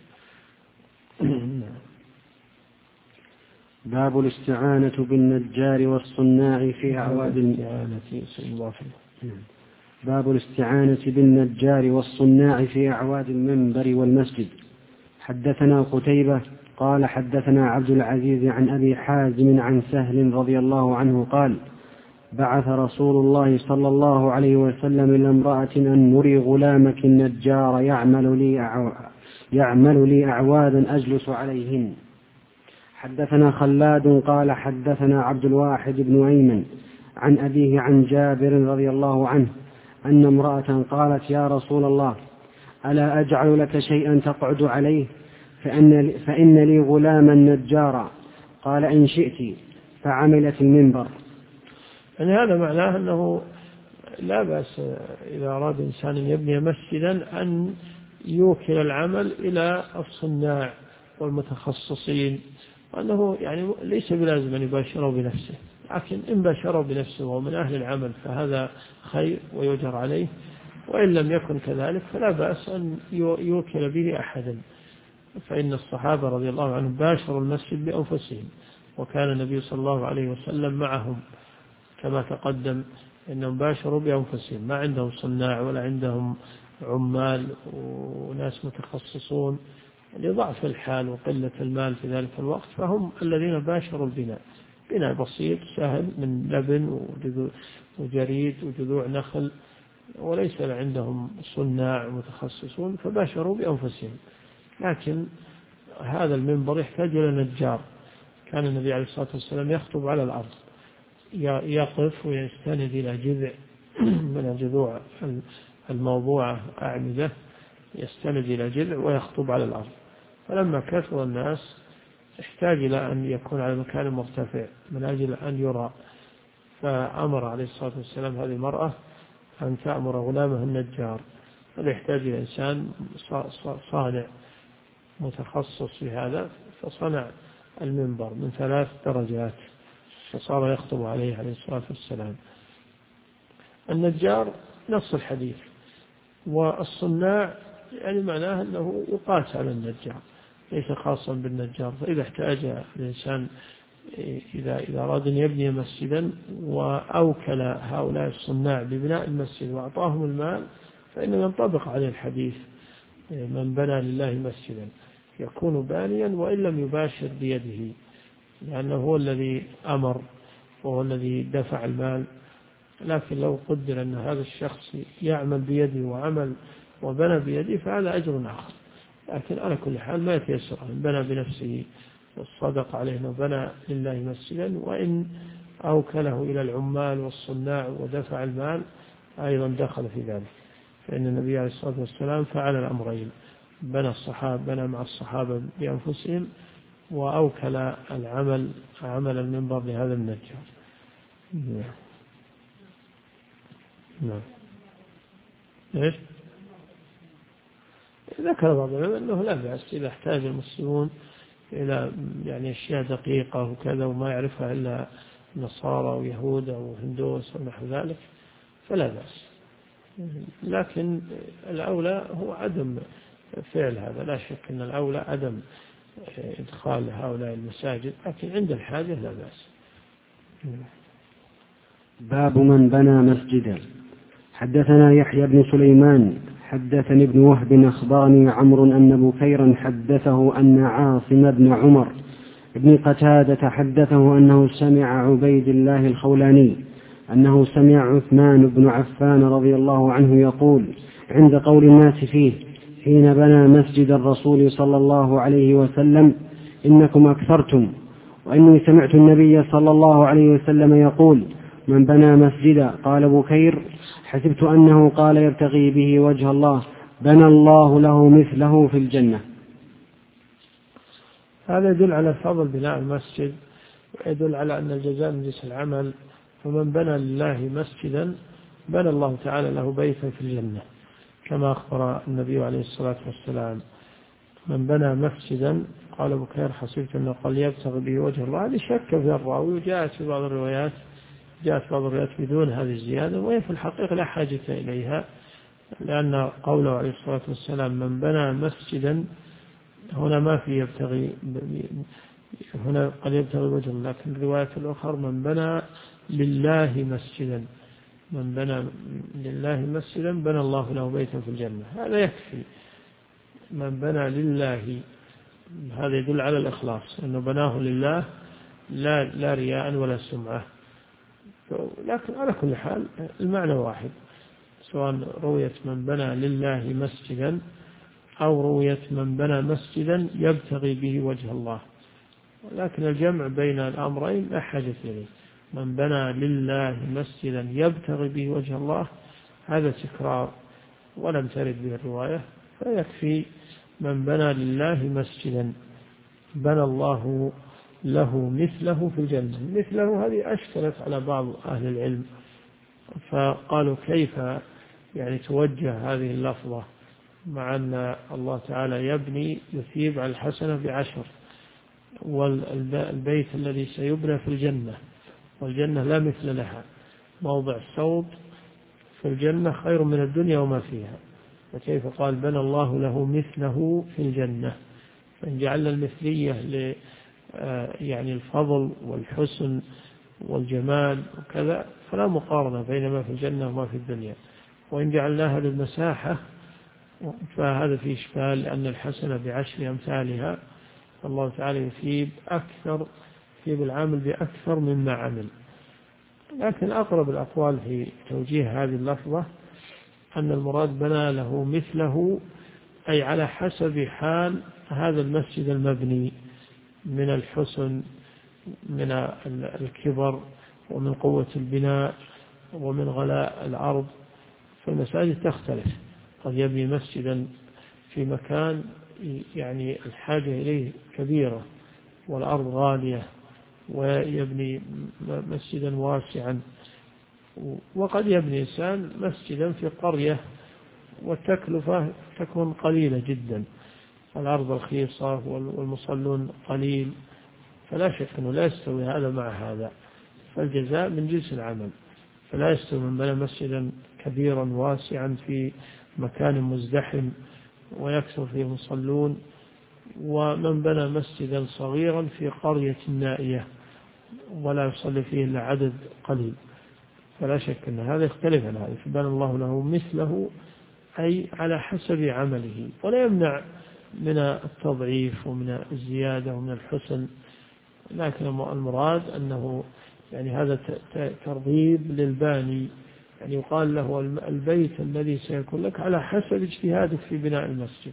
باب الاستعانة بالنجار والصناع في أعواد باب الاستعانة بالنجار والصناع في أعواد المنبر والمسجد. حدثنا قتيبة قال حدثنا عبد العزيز عن أبي حازم عن سهل رضي الله عنه قال بعث رسول الله صلى الله عليه وسلم إلى امرأة أن مري غلامك النجار يعمل لي أعوادا أجلس عليهن. حدثنا خلاد قال حدثنا عبد الواحد بن أيمن عن أبيه عن جابر رضي الله عنه أن امرأة قالت يا رسول الله ألا أجعل لك شيئا تقعد عليه فإن لي غلاما نجارا. قال إن شئت، فعملت المنبر. يعني هذا معناه أنه لا بأس إذا أراد إنسان يبني مسجدا أن يوكل العمل إلى الصناع والمتخصصين، وأنه يعني ليس بلازم أن يباشره بنفسه، لكن إن باشره بنفسه ومن أهل العمل فهذا خير ويجر عليه، وإن لم يكن كذلك فلا بأس أن يوكل به أحدا. فإن الصحابة رضي الله عنهم باشروا المسجد بأنفسهم، وكان النبي صلى الله عليه وسلم معهم كما تقدم، إنهم باشروا بأنفسهم، ما عندهم صناع ولا عندهم عمال وناس متخصصون لضعف الحال وقلة المال في ذلك الوقت، فهم الذين باشروا البناء، بناء بسيط سهل من لبن وجريد وجذوع نخل، وليس عندهم صناع متخصصون فباشروا بأنفسهم. لكن هذا المنبر يحتاج إلى نجار. كان النبي عليه الصلاة والسلام يخطب على الأرض، يقف ويستند إلى جذع من الجذوع الموضوعة أعمدة، يستند إلى جذع ويخطب على الأرض. فلما كثر الناس احتاج إلى أن يكون على مكان مرتفع من أجل أن يرى، فأمر عليه الصلاة والسلام هذه المرأة أن تأمر غلامه النجار. هذا يحتاج إلى إنسان صانع متخصص في هذا، فصنع المنبر من 3 درجات فصار يخطب عليه الصلاة والسلام. النجار نص الحديث، والصناع يعني معناه أنه يقاس على النجار، ليس خاصا بالنجار. فإذا احتاج الإنسان إذا أراد أن يبني مسجدا وأوكل هؤلاء الصناع ببناء المسجد وأعطاهم المال، فإنه ينطبق عليه الحديث من بنى لله مسجدا يكون بانيا وإن لم يباشر بيده، لأنه هو الذي أمر وهو الذي دفع المال. لكن لو قدر أن هذا الشخص يعمل بيده وعمل وبنى بيده فهذا أجر آخر. لكن على كل حال ما يتيسر أن بنى بنفسه والصدق عليه أنه بنى لله مسجدا، وإن أوكله إلى العمال والصناع ودفع المال أيضا دخل في ذلك، فإن النبي عليه الصلاة والسلام فعل الأمرين، بنى مع الصحابة بأنفسهم وأوكل عمل المنبر لهذا النجار. نعم. إيش؟ ذكر بعض العلماء أنه لا بأس إذا احتاج المسلمون إلى يعني أشياء دقيقة وكذا وما يعرفها إلا نصارى ويهود أو هندوس ونحو ذلك فلا بأس، لكن الأولى هو عدم فعل هذا. لا شك أن الأولى عدم إدخال هؤلاء المساجد، لكن عند الحاجة لا بأس. باب من بنى مسجدا. حدثنا يحيى بن سليمان حدثني ابن وهب أخبرني عمرو أن بكيرا حدثه أن عاصم بن عمر ابن قتادة حدثه أنه سمع عبيد الله الخولاني أنه سمع عثمان بن عفان رضي الله عنه يقول عند قول الناس فيه حين بنى مسجد الرسول صلى الله عليه وسلم إنكم أكثرتم، وإني سمعت النبي صلى الله عليه وسلم يقول من بنى مسجدا. قال بكير حسبت أنه قال يبتغي به وجه الله بنى الله له مثله في الجنة. هذا يدل على فضل بناء المسجد، ويدل على أن الجزاء من جنس العمل، فمن بنى لله مسجدا بنى الله تعالى له بيتا في الجنة، كما أخبر النبي عليه الصلاة والسلام من بنى مسجدا. قال بكير حسبت أنه قال يبتغي به وجه الله، هذه شك في الراوي، وجاءت في بعض الروايات بدون هذه الزيادة، وهي في الحقيقة لا حاجة إليها، لأن قوله عليه الصلاة والسلام من بنى مسجدا هنا ما في يبتغي، هنا قد يبتغي وجه الله، لكن الرواية الأخرى من بنى لله مسجدا، من بنى لله مسجدا بنى الله له بيتا في الجنة. هذا يكفي، من بنى لله هذا يدل على الإخلاص، أنه بناه لله لا رياء ولا سمعة. لكن على كل حال المعنى واحد، سواء رويت من بنى لله مسجدا أو رويت من بنى مسجدا يبتغي به وجه الله، لكن الجمع بين الأمرين لا حاجة إليه. من بنى لله مسجدا يبتغي به وجه الله هذا تكرار ولم ترد به الرواية، فيكفي من بنى لله مسجدا بنى الله له مثله في الجنة. مثله هذه أشكلت على بعض أهل العلم، فقالوا كيف يعني توجه هذه اللفظة مع أن الله تعالى يبني يثيب على الحسنة ب10، والبيت الذي سيبنى في الجنة والجنة لا مثل لها، موضع صوت في الجنة خير من الدنيا وما فيها، فكيف قال بنى الله له مثله في الجنة؟ فإن جعلنا المثلية يعني الفضل والحسن والجمال وكذا فلا مقارنة بين ما في الجنة وما في الدنيا، وإن جعلناها للمساحة فهذا فيه إشكال، لأن الحسنة ب10 أمثالها، فالله تعالى يثيب العامل بأكثر مما عمل. لكن أقرب الأقوال في توجيه هذه اللفظة أن المراد بنى له مثله، أي على حسب حال هذا المسجد المبني من الحسن، من الكبر، ومن قوة البناء، ومن غلاء الأرض. فالمساجد تختلف، قد يبني مسجدا في مكان يعني الحاجة إليه كبيرة والأرض غالية، ويبني مسجدا واسعا، وقد يبني إنسان مسجدا في قرية والتكلفة تكون قليلة جدا، الأرض رخيصة والمصلون قليل، فلا شك أنه لا يستوي هذا مع هذا، فالجزاء من جنس العمل. فلا يستوي من بنى مسجدا كبيرا واسعا في مكان مزدحم ويكثر فيه المصلون، ومن بنى مسجدا صغيرا في قرية نائية ولا يصلي فيه إلا عدد قليل، فلا شك أن هذا يختلف عن هذا، فبان الله له مثله أي على حسب عمله، ولا يمنع من التضعيف ومن الزيادة ومن الحسن، لكن المراد أنه يعني هذا ترغيب للباني، يعني يقال له البيت الذي سيكون لك على حسب اجتهادك في بناء المسجد.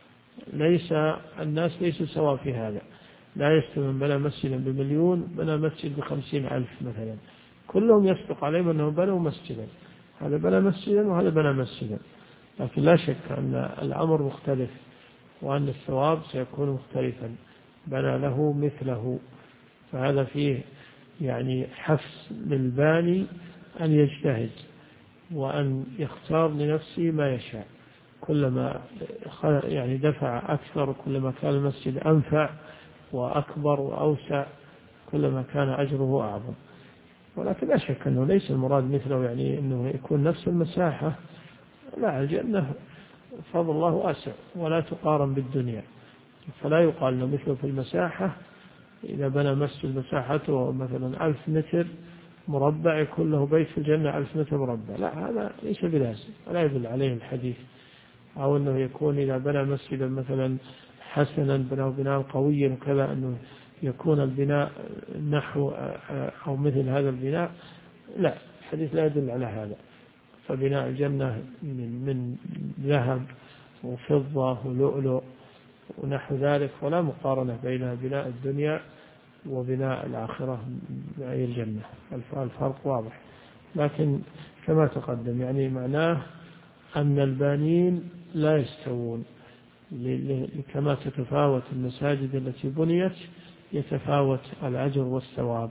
الناس ليسوا سواء في هذا، لا يستوي من بنى مسجدا ب1,000,000 بنى مسجد ب50,000 مثلا، كلهم يصدق عليهم أنه بنوا مسجدا، هذا بنى مسجدا وهذا بنى مسجدا، لكن لا شك أن الأمر مختلف وأن الثواب سيكون مختلفا، بنى له مثله. فهذا فيه يعني حفز للباني أن يجتهد وأن يختار لنفسه ما يشاء، كلما يعني دفع أكثر كلما كان المسجد أنفع وأكبر وأوسع كلما كان أجره أعظم. ولكن لا شك أنه ليس المراد مثله يعني أنه يكون نفس المساحة، لا، الجنة فضل الله واسع ولا تقارن بالدنيا، فلا يقال أنه مثله في المساحة. إذا بنى مسجد مساحته مثلا 1000 متر مربع يكون له بيت في الجنة 1000 متر مربع، لا، هذا ليس بلازم ولا يدل عليه الحديث. أو أنه يكون إذا بنى مسجدا مثلا حسنا بناه بناء قويا وكذا أنه يكون البناء نحو أو مثل هذا البناء، لا، الحديث لا يدل على هذا. فبناء الجنة من ذهب وفضة ولؤلؤ ونحو ذلك، ولا مقارنة بين بناء الدنيا وبناء الآخرة أي الجنة، الفرق واضح. لكن كما تقدم يعني معناه أن البانين لا يستوون، كما تتفاوت المساجد التي بنيت يتفاوت الأجر والثواب.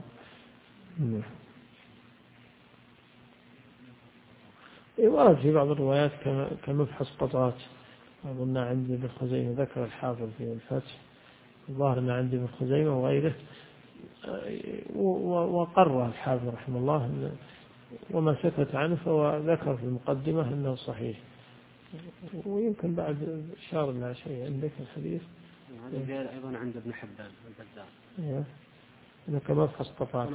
ورد في بعض الروايات كمبحث قطات، أظن عندي ابن خزيمة ذكر الحافظ في الفتح، الظاهر أن عندي ابن خزيمة وغيره، وقرر الحافظ رحمه الله وما سكت عنه، فذكر في المقدمة أنه صحيح. ويمكن بعد شار لها شيء عندك الحديث هذا أيضا عند ابن حبان البزار إنه كمبحث قطات،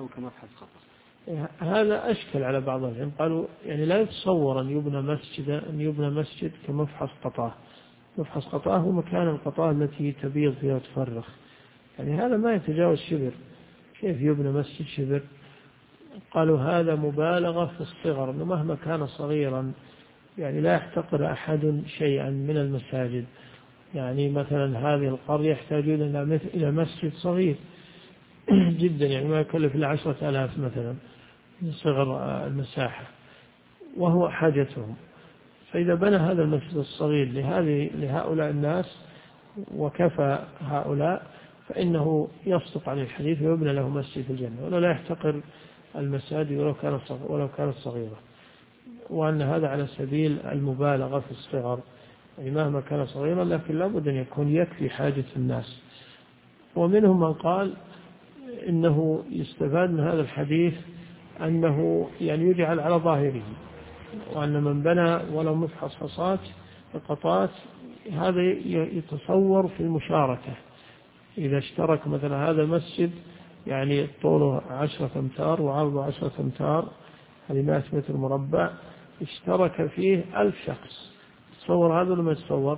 هذا أشكل على بعض العلم، قالوا يعني لا يتصور أن يبنى مسجد كمفحص قطاه. مفحص قطاه هو مكان القطاه التي تبيض فيها وتفرخ، يعني هذا ما يتجاوز شبر، كيف يبنى مسجد شبر؟ قالوا هذا مبالغة في الصغر، أنه مهما كان صغيرا يعني لا يحتقر أحد شيئا من المساجد. يعني مثلا هذه القرية يحتاجون إلى مسجد صغير جدا، يعني ما يكلف إلا 10,000 مثلا من صغر المساحة، وهو حاجتهم. فإذا بنى هذا المسجد الصغير لهؤلاء الناس وكفى هؤلاء، فإنه يصدق عن الحديث ويبنى له مسجد في الجنة، ولا لا يحتقر المساجد ولو كانت صغيرة. وأن هذا على سبيل المبالغة في الصغر، يعني مهما كان صغيرا لكن لابد أن يكون يكفي حاجة الناس. ومنهم من قال إنه يستفاد من هذا الحديث أنه يعني يجعل على ظاهره، وأن من بنى ولو مفحص قطات هذا يتصور في المشاركة. إذا اشترك مثلا هذا المسجد يعني طوله 10 أمتار وعرضه 10 أمتار، هذه 100 متر مربع، اشترك فيه 1000 شخص، تصور هذا لما يتصور؟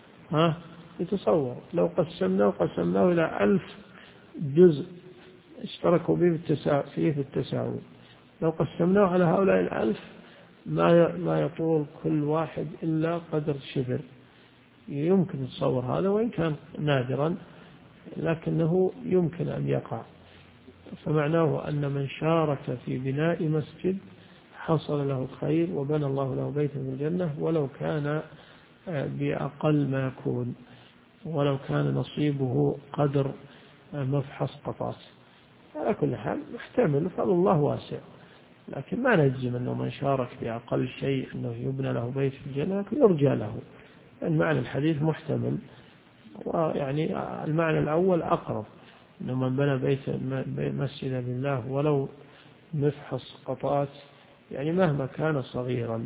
يتصور لو قسمناه إلى 1000 جزء اشتركوا به في التساوي، لو قسمناه على هؤلاء 1000 ما يطول كل واحد إلا قدر شبر. يمكن تصور هذا وإن كان نادرا، لكنه يمكن أن يقع. فمعناه أن من شارك في بناء مسجد حصل له خير وبنى الله له بيتا في الجنة، ولو كان بأقل ما يكون، ولو كان نصيبه قدر مفحص قطاس. على كل حال محتمل، فضل الله واسع، لكن ما نجزم أنه من شارك بأقل شيء أنه يبنى له بيت في الجنة، لكن يرجى له، لأن معنى الحديث محتمل. ويعني المعنى الأول أقرب، أنه من بنى مسجدا لله ولو مفحص قطات، يعني مهما كان صغيرا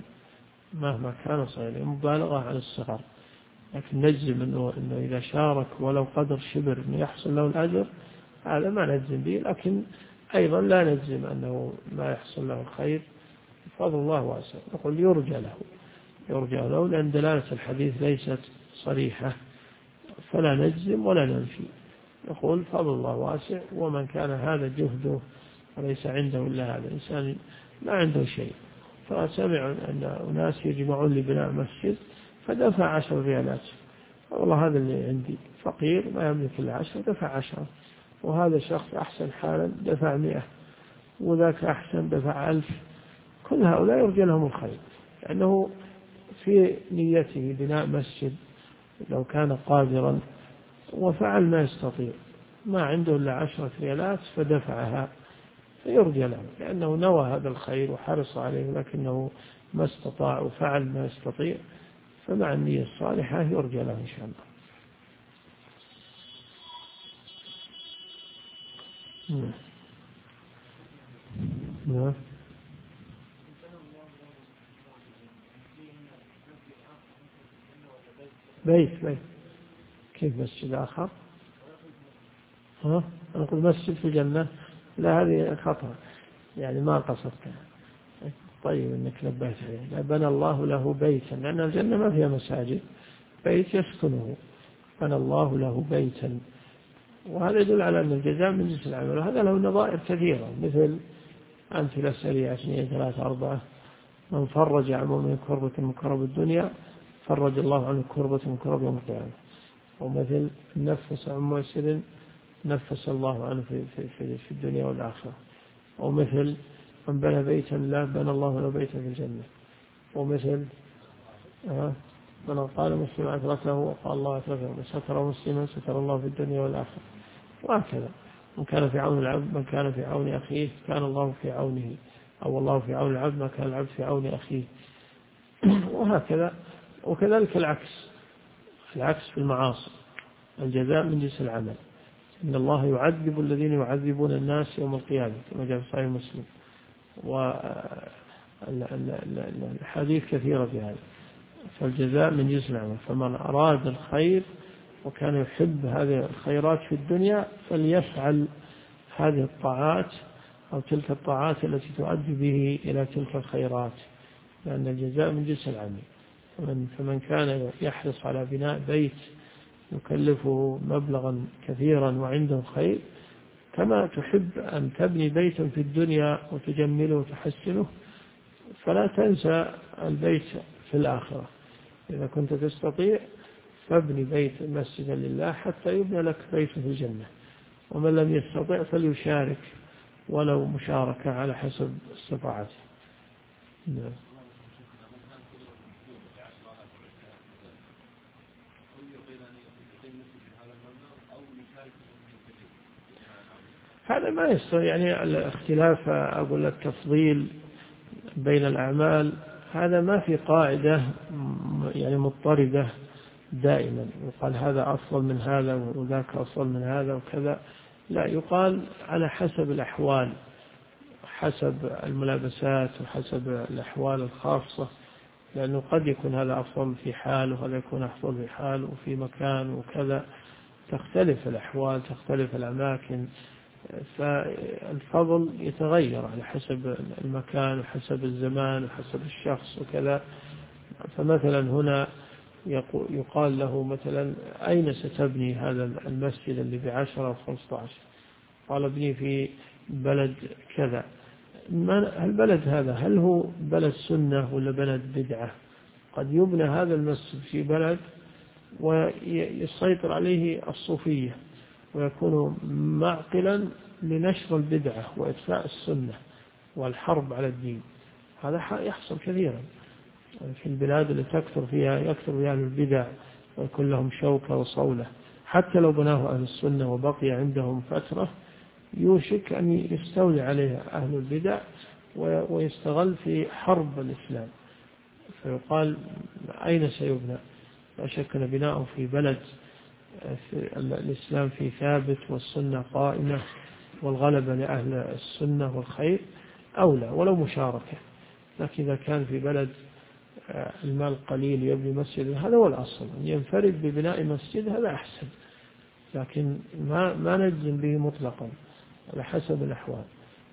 مبالغة عن الصغر، لكن نجزم أنه إذا شارك ولو قدر شبر أنه يحصل له الأجر، هذا ما نجزم به. لكن أيضا لا نجزم أنه ما يحصل له الخير، فضل الله واسع، نقول يرجى له لأن دلالة الحديث ليست صريحة، فلا نجزم ولا ننفي، نقول فضل الله واسع. ومن كان هذا جهده وليس عنده إلا هذا الإنسان ما عنده شيء، فسمع أن أناس يجمعون لبناء مسجد فدفع 10 ريالات، والله هذا اللي عندي فقير ما يملك إلا 10 دفع 10، وهذا شخص أحسن حالا دفع 100، وذاك أحسن دفع 1000. كل هؤلاء يرجى لهم الخير، لأنه في نيته بناء مسجد لو كان قادرا وفعل ما يستطيع، ما عنده إلا 10 ريالات فدفعها، فيرجى له لأنه نوى هذا الخير وحرص عليه، لكنه ما استطاع وفعل ما يستطيع، فمع النية الصالحة يرجى له إن شاء الله. نعم. بيت كيف مسجد آخر؟ أنا أقول مسجد في الجنة، لا هذه خطأ، يعني ما قصدت. طيب إنك نبهت عليه، بنى الله له بيتا، لأن الجنة ما فيها مساجد، بيت يسكنه، بنى الله له بيتا، وهذا يدل على أن الجزاء من جنس العمل. وهذا له نظائر كثيرة، مثل أمثلة سريعة 2 3 4: من فرج عن مؤمن كربة من كرب الدنيا فرج الله عنه كربة من كرب يوم القيامة. ومثل نفس عن معسر نفس الله عنه في الدنيا والآخرة. ومثل من بنى بيتا لا بنى الله له بيتا في الجنة. ومثل من قال مسلم أتركه وقال الله أتركه، من ستر مسلما ستر الله في الدنيا والآخرة. وهكذا من كان في عون العبد من كان في عون أخيه كان الله في عونه، أو الله في عون العبد ما كان العبد في عون أخيه. وهكذا. وكذلك العكس في المعاصي، الجزاء من جنس العمل، إن الله يعذب الذين يعذبون الناس يوم القيامة كما جاء في صحيح مسلم، والحديث كثيرة في هذا. فالجزاء من جنس العمل، فمن أراد الخير وكان يحب هذه الخيرات في الدنيا فليفعل هذه الطاعات أو تلك الطاعات التي تؤدي به إلى تلك الخيرات، لأن الجزاء من جنس العمل. فمن كان يحرص على بناء بيت يكلفه مبلغا كثيرا وعنده خير، كما تحب أن تبني بيتا في الدنيا وتجمله وتحسنه، فلا تنسى البيت في الآخرة. إذا كنت تستطيع فابني بيت مسجدا لله حتى يبنى لك بيت في الجنة، ومن لم يستطع فليشارك ولو مشاركة على حسب استطاعته. نعم. هذا ما يستوي، يعني الاختلاف أقول التفضيل بين الأعمال هذا ما في قاعدة يعني مضطردة دائما يقال هذا أفضل من هذا وذاك أفضل من هذا وكذا، لا، يقال على حسب الأحوال، حسب الملابسات وحسب الأحوال الخاصة، لأنه قد يكون هذا أفضل في حال وهذا يكون أفضل في حال وفي مكان وكذا، تختلف الأحوال تختلف الأماكن، فالفضل يتغير على حسب المكان وحسب الزمان وحسب الشخص وكذا. فمثلا هنا يقال له مثلا أين ستبني هذا المسجد اللي ب10 أو 15؟ قال ابني في بلد كذا. البلد هذا هل هو بلد سنة ولا بلد بدعة؟ قد يبنى هذا المسجد في بلد ويسيطر عليه الصوفية ويكون معقلا لنشر البدعة وإطفاء السنة والحرب على الدين. هذا يحصل كثيرا في البلاد اللي يكثر فيها البدع ويكون لهم شوكة وصولة، حتى لو بناه أهل السنة وبقي عندهم فترة يوشك أن يستولي عليها أهل البدع ويستغل في حرب الإسلام. فيقال أين سيبنى؟ لا شك أن بناءه في بلد الإسلام فيه ثابت والسنة قائمة والغلبة لأهل السنة والخير أولى ولو مشاركة. لكن إذا كان في بلد المال قليل يبني مسجد، هذا هو الأصل، أن ينفرد ببناء مسجد هذا أحسن، لكن ما نجزم به مطلقا على حسب الأحوال.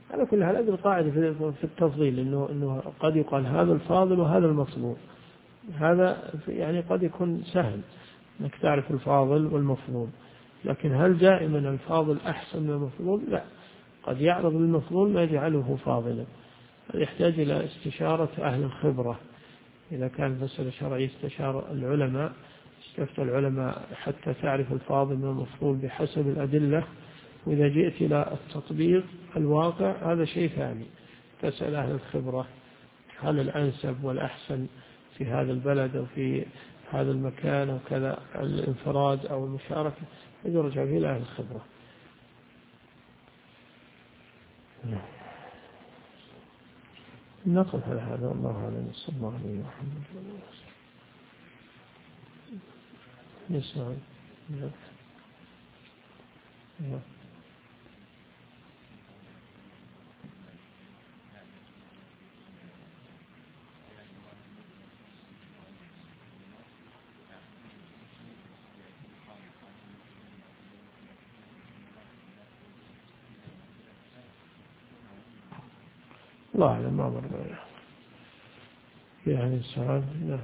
على كل حال هذه القاعدة في التفضيل إنه قد يقال هذا الفاضل وهذا المفضول. هذا يعني قد يكون سهل أنك تعرف الفاضل والمفضول، لكن هل دائما الفاضل أحسن من المفضول؟ لا، قد يعرض المفضول ما يجعله فاضلا. يحتاج إلى استشارة أهل الخبرة. إذا كان مسألة شرعية استشار العلماء، استفتى العلماء حتى تعرف الفاضل من المفضول بحسب الأدلة. وإذا جئت إلى التطبيق الواقع هذا شيء ثاني، تسأل أهل الخبرة هل الأنسب والأحسن في هذا البلد أو في هذا المكان أو كذا، الانفراد أو المشاركة، يرجع فيه إلى أهل الخبرة. نقل على هذا. الله أعلم. صلى الله عليه وسلم. نسمع. الله أعلم. ما مر يعني السؤال. نعم.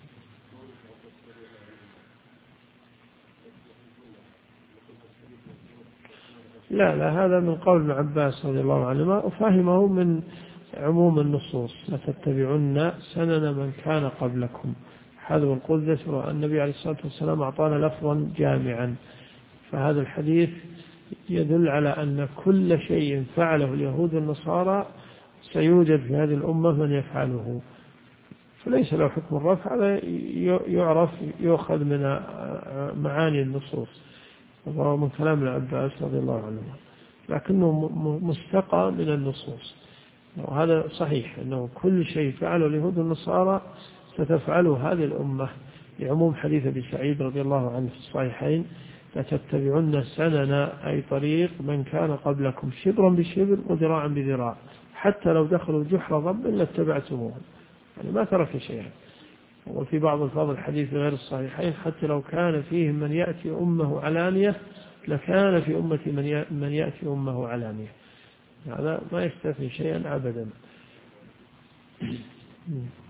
لا هذا من قول ابن عباس رضي الله عنهما، وفهمه من عموم النصوص: لتتبعن سنن من كان قبلكم. حذو القدس. النبي عليه الصلاة والسلام أعطانا لفظا جامعا، فهذا الحديث يدل على أن كل شيء فعله اليهود والنصارى سيوجد في هذه الأمة من يفعله، فليس له حكم الرفع. هذا يعرف يؤخذ من معاني النصوص، وهو من كلام العباس رضي الله عنه، لكنه مستقى من النصوص. وهذا صحيح أنه كل شيء فعله اليهود والنصارى ستفعله هذه الأمة، لعموم حديث أبي سعيد رضي الله عنه في الصحيحين: لتتبعن سنن أي طريق من كان قبلكم شبرا بشبر وذراعا بذراع، حتى لو دخلوا جحر ضب لاتبعتموه. يعني ما ترك شيئا. وفي بعض الفاظ الحديث غير الصحيحين: حتى لو كان فيهم من يأتي أمه علانية لكان في أمتي من يأتي أمه علانية. هذا ما يستثني شيئا أبدا.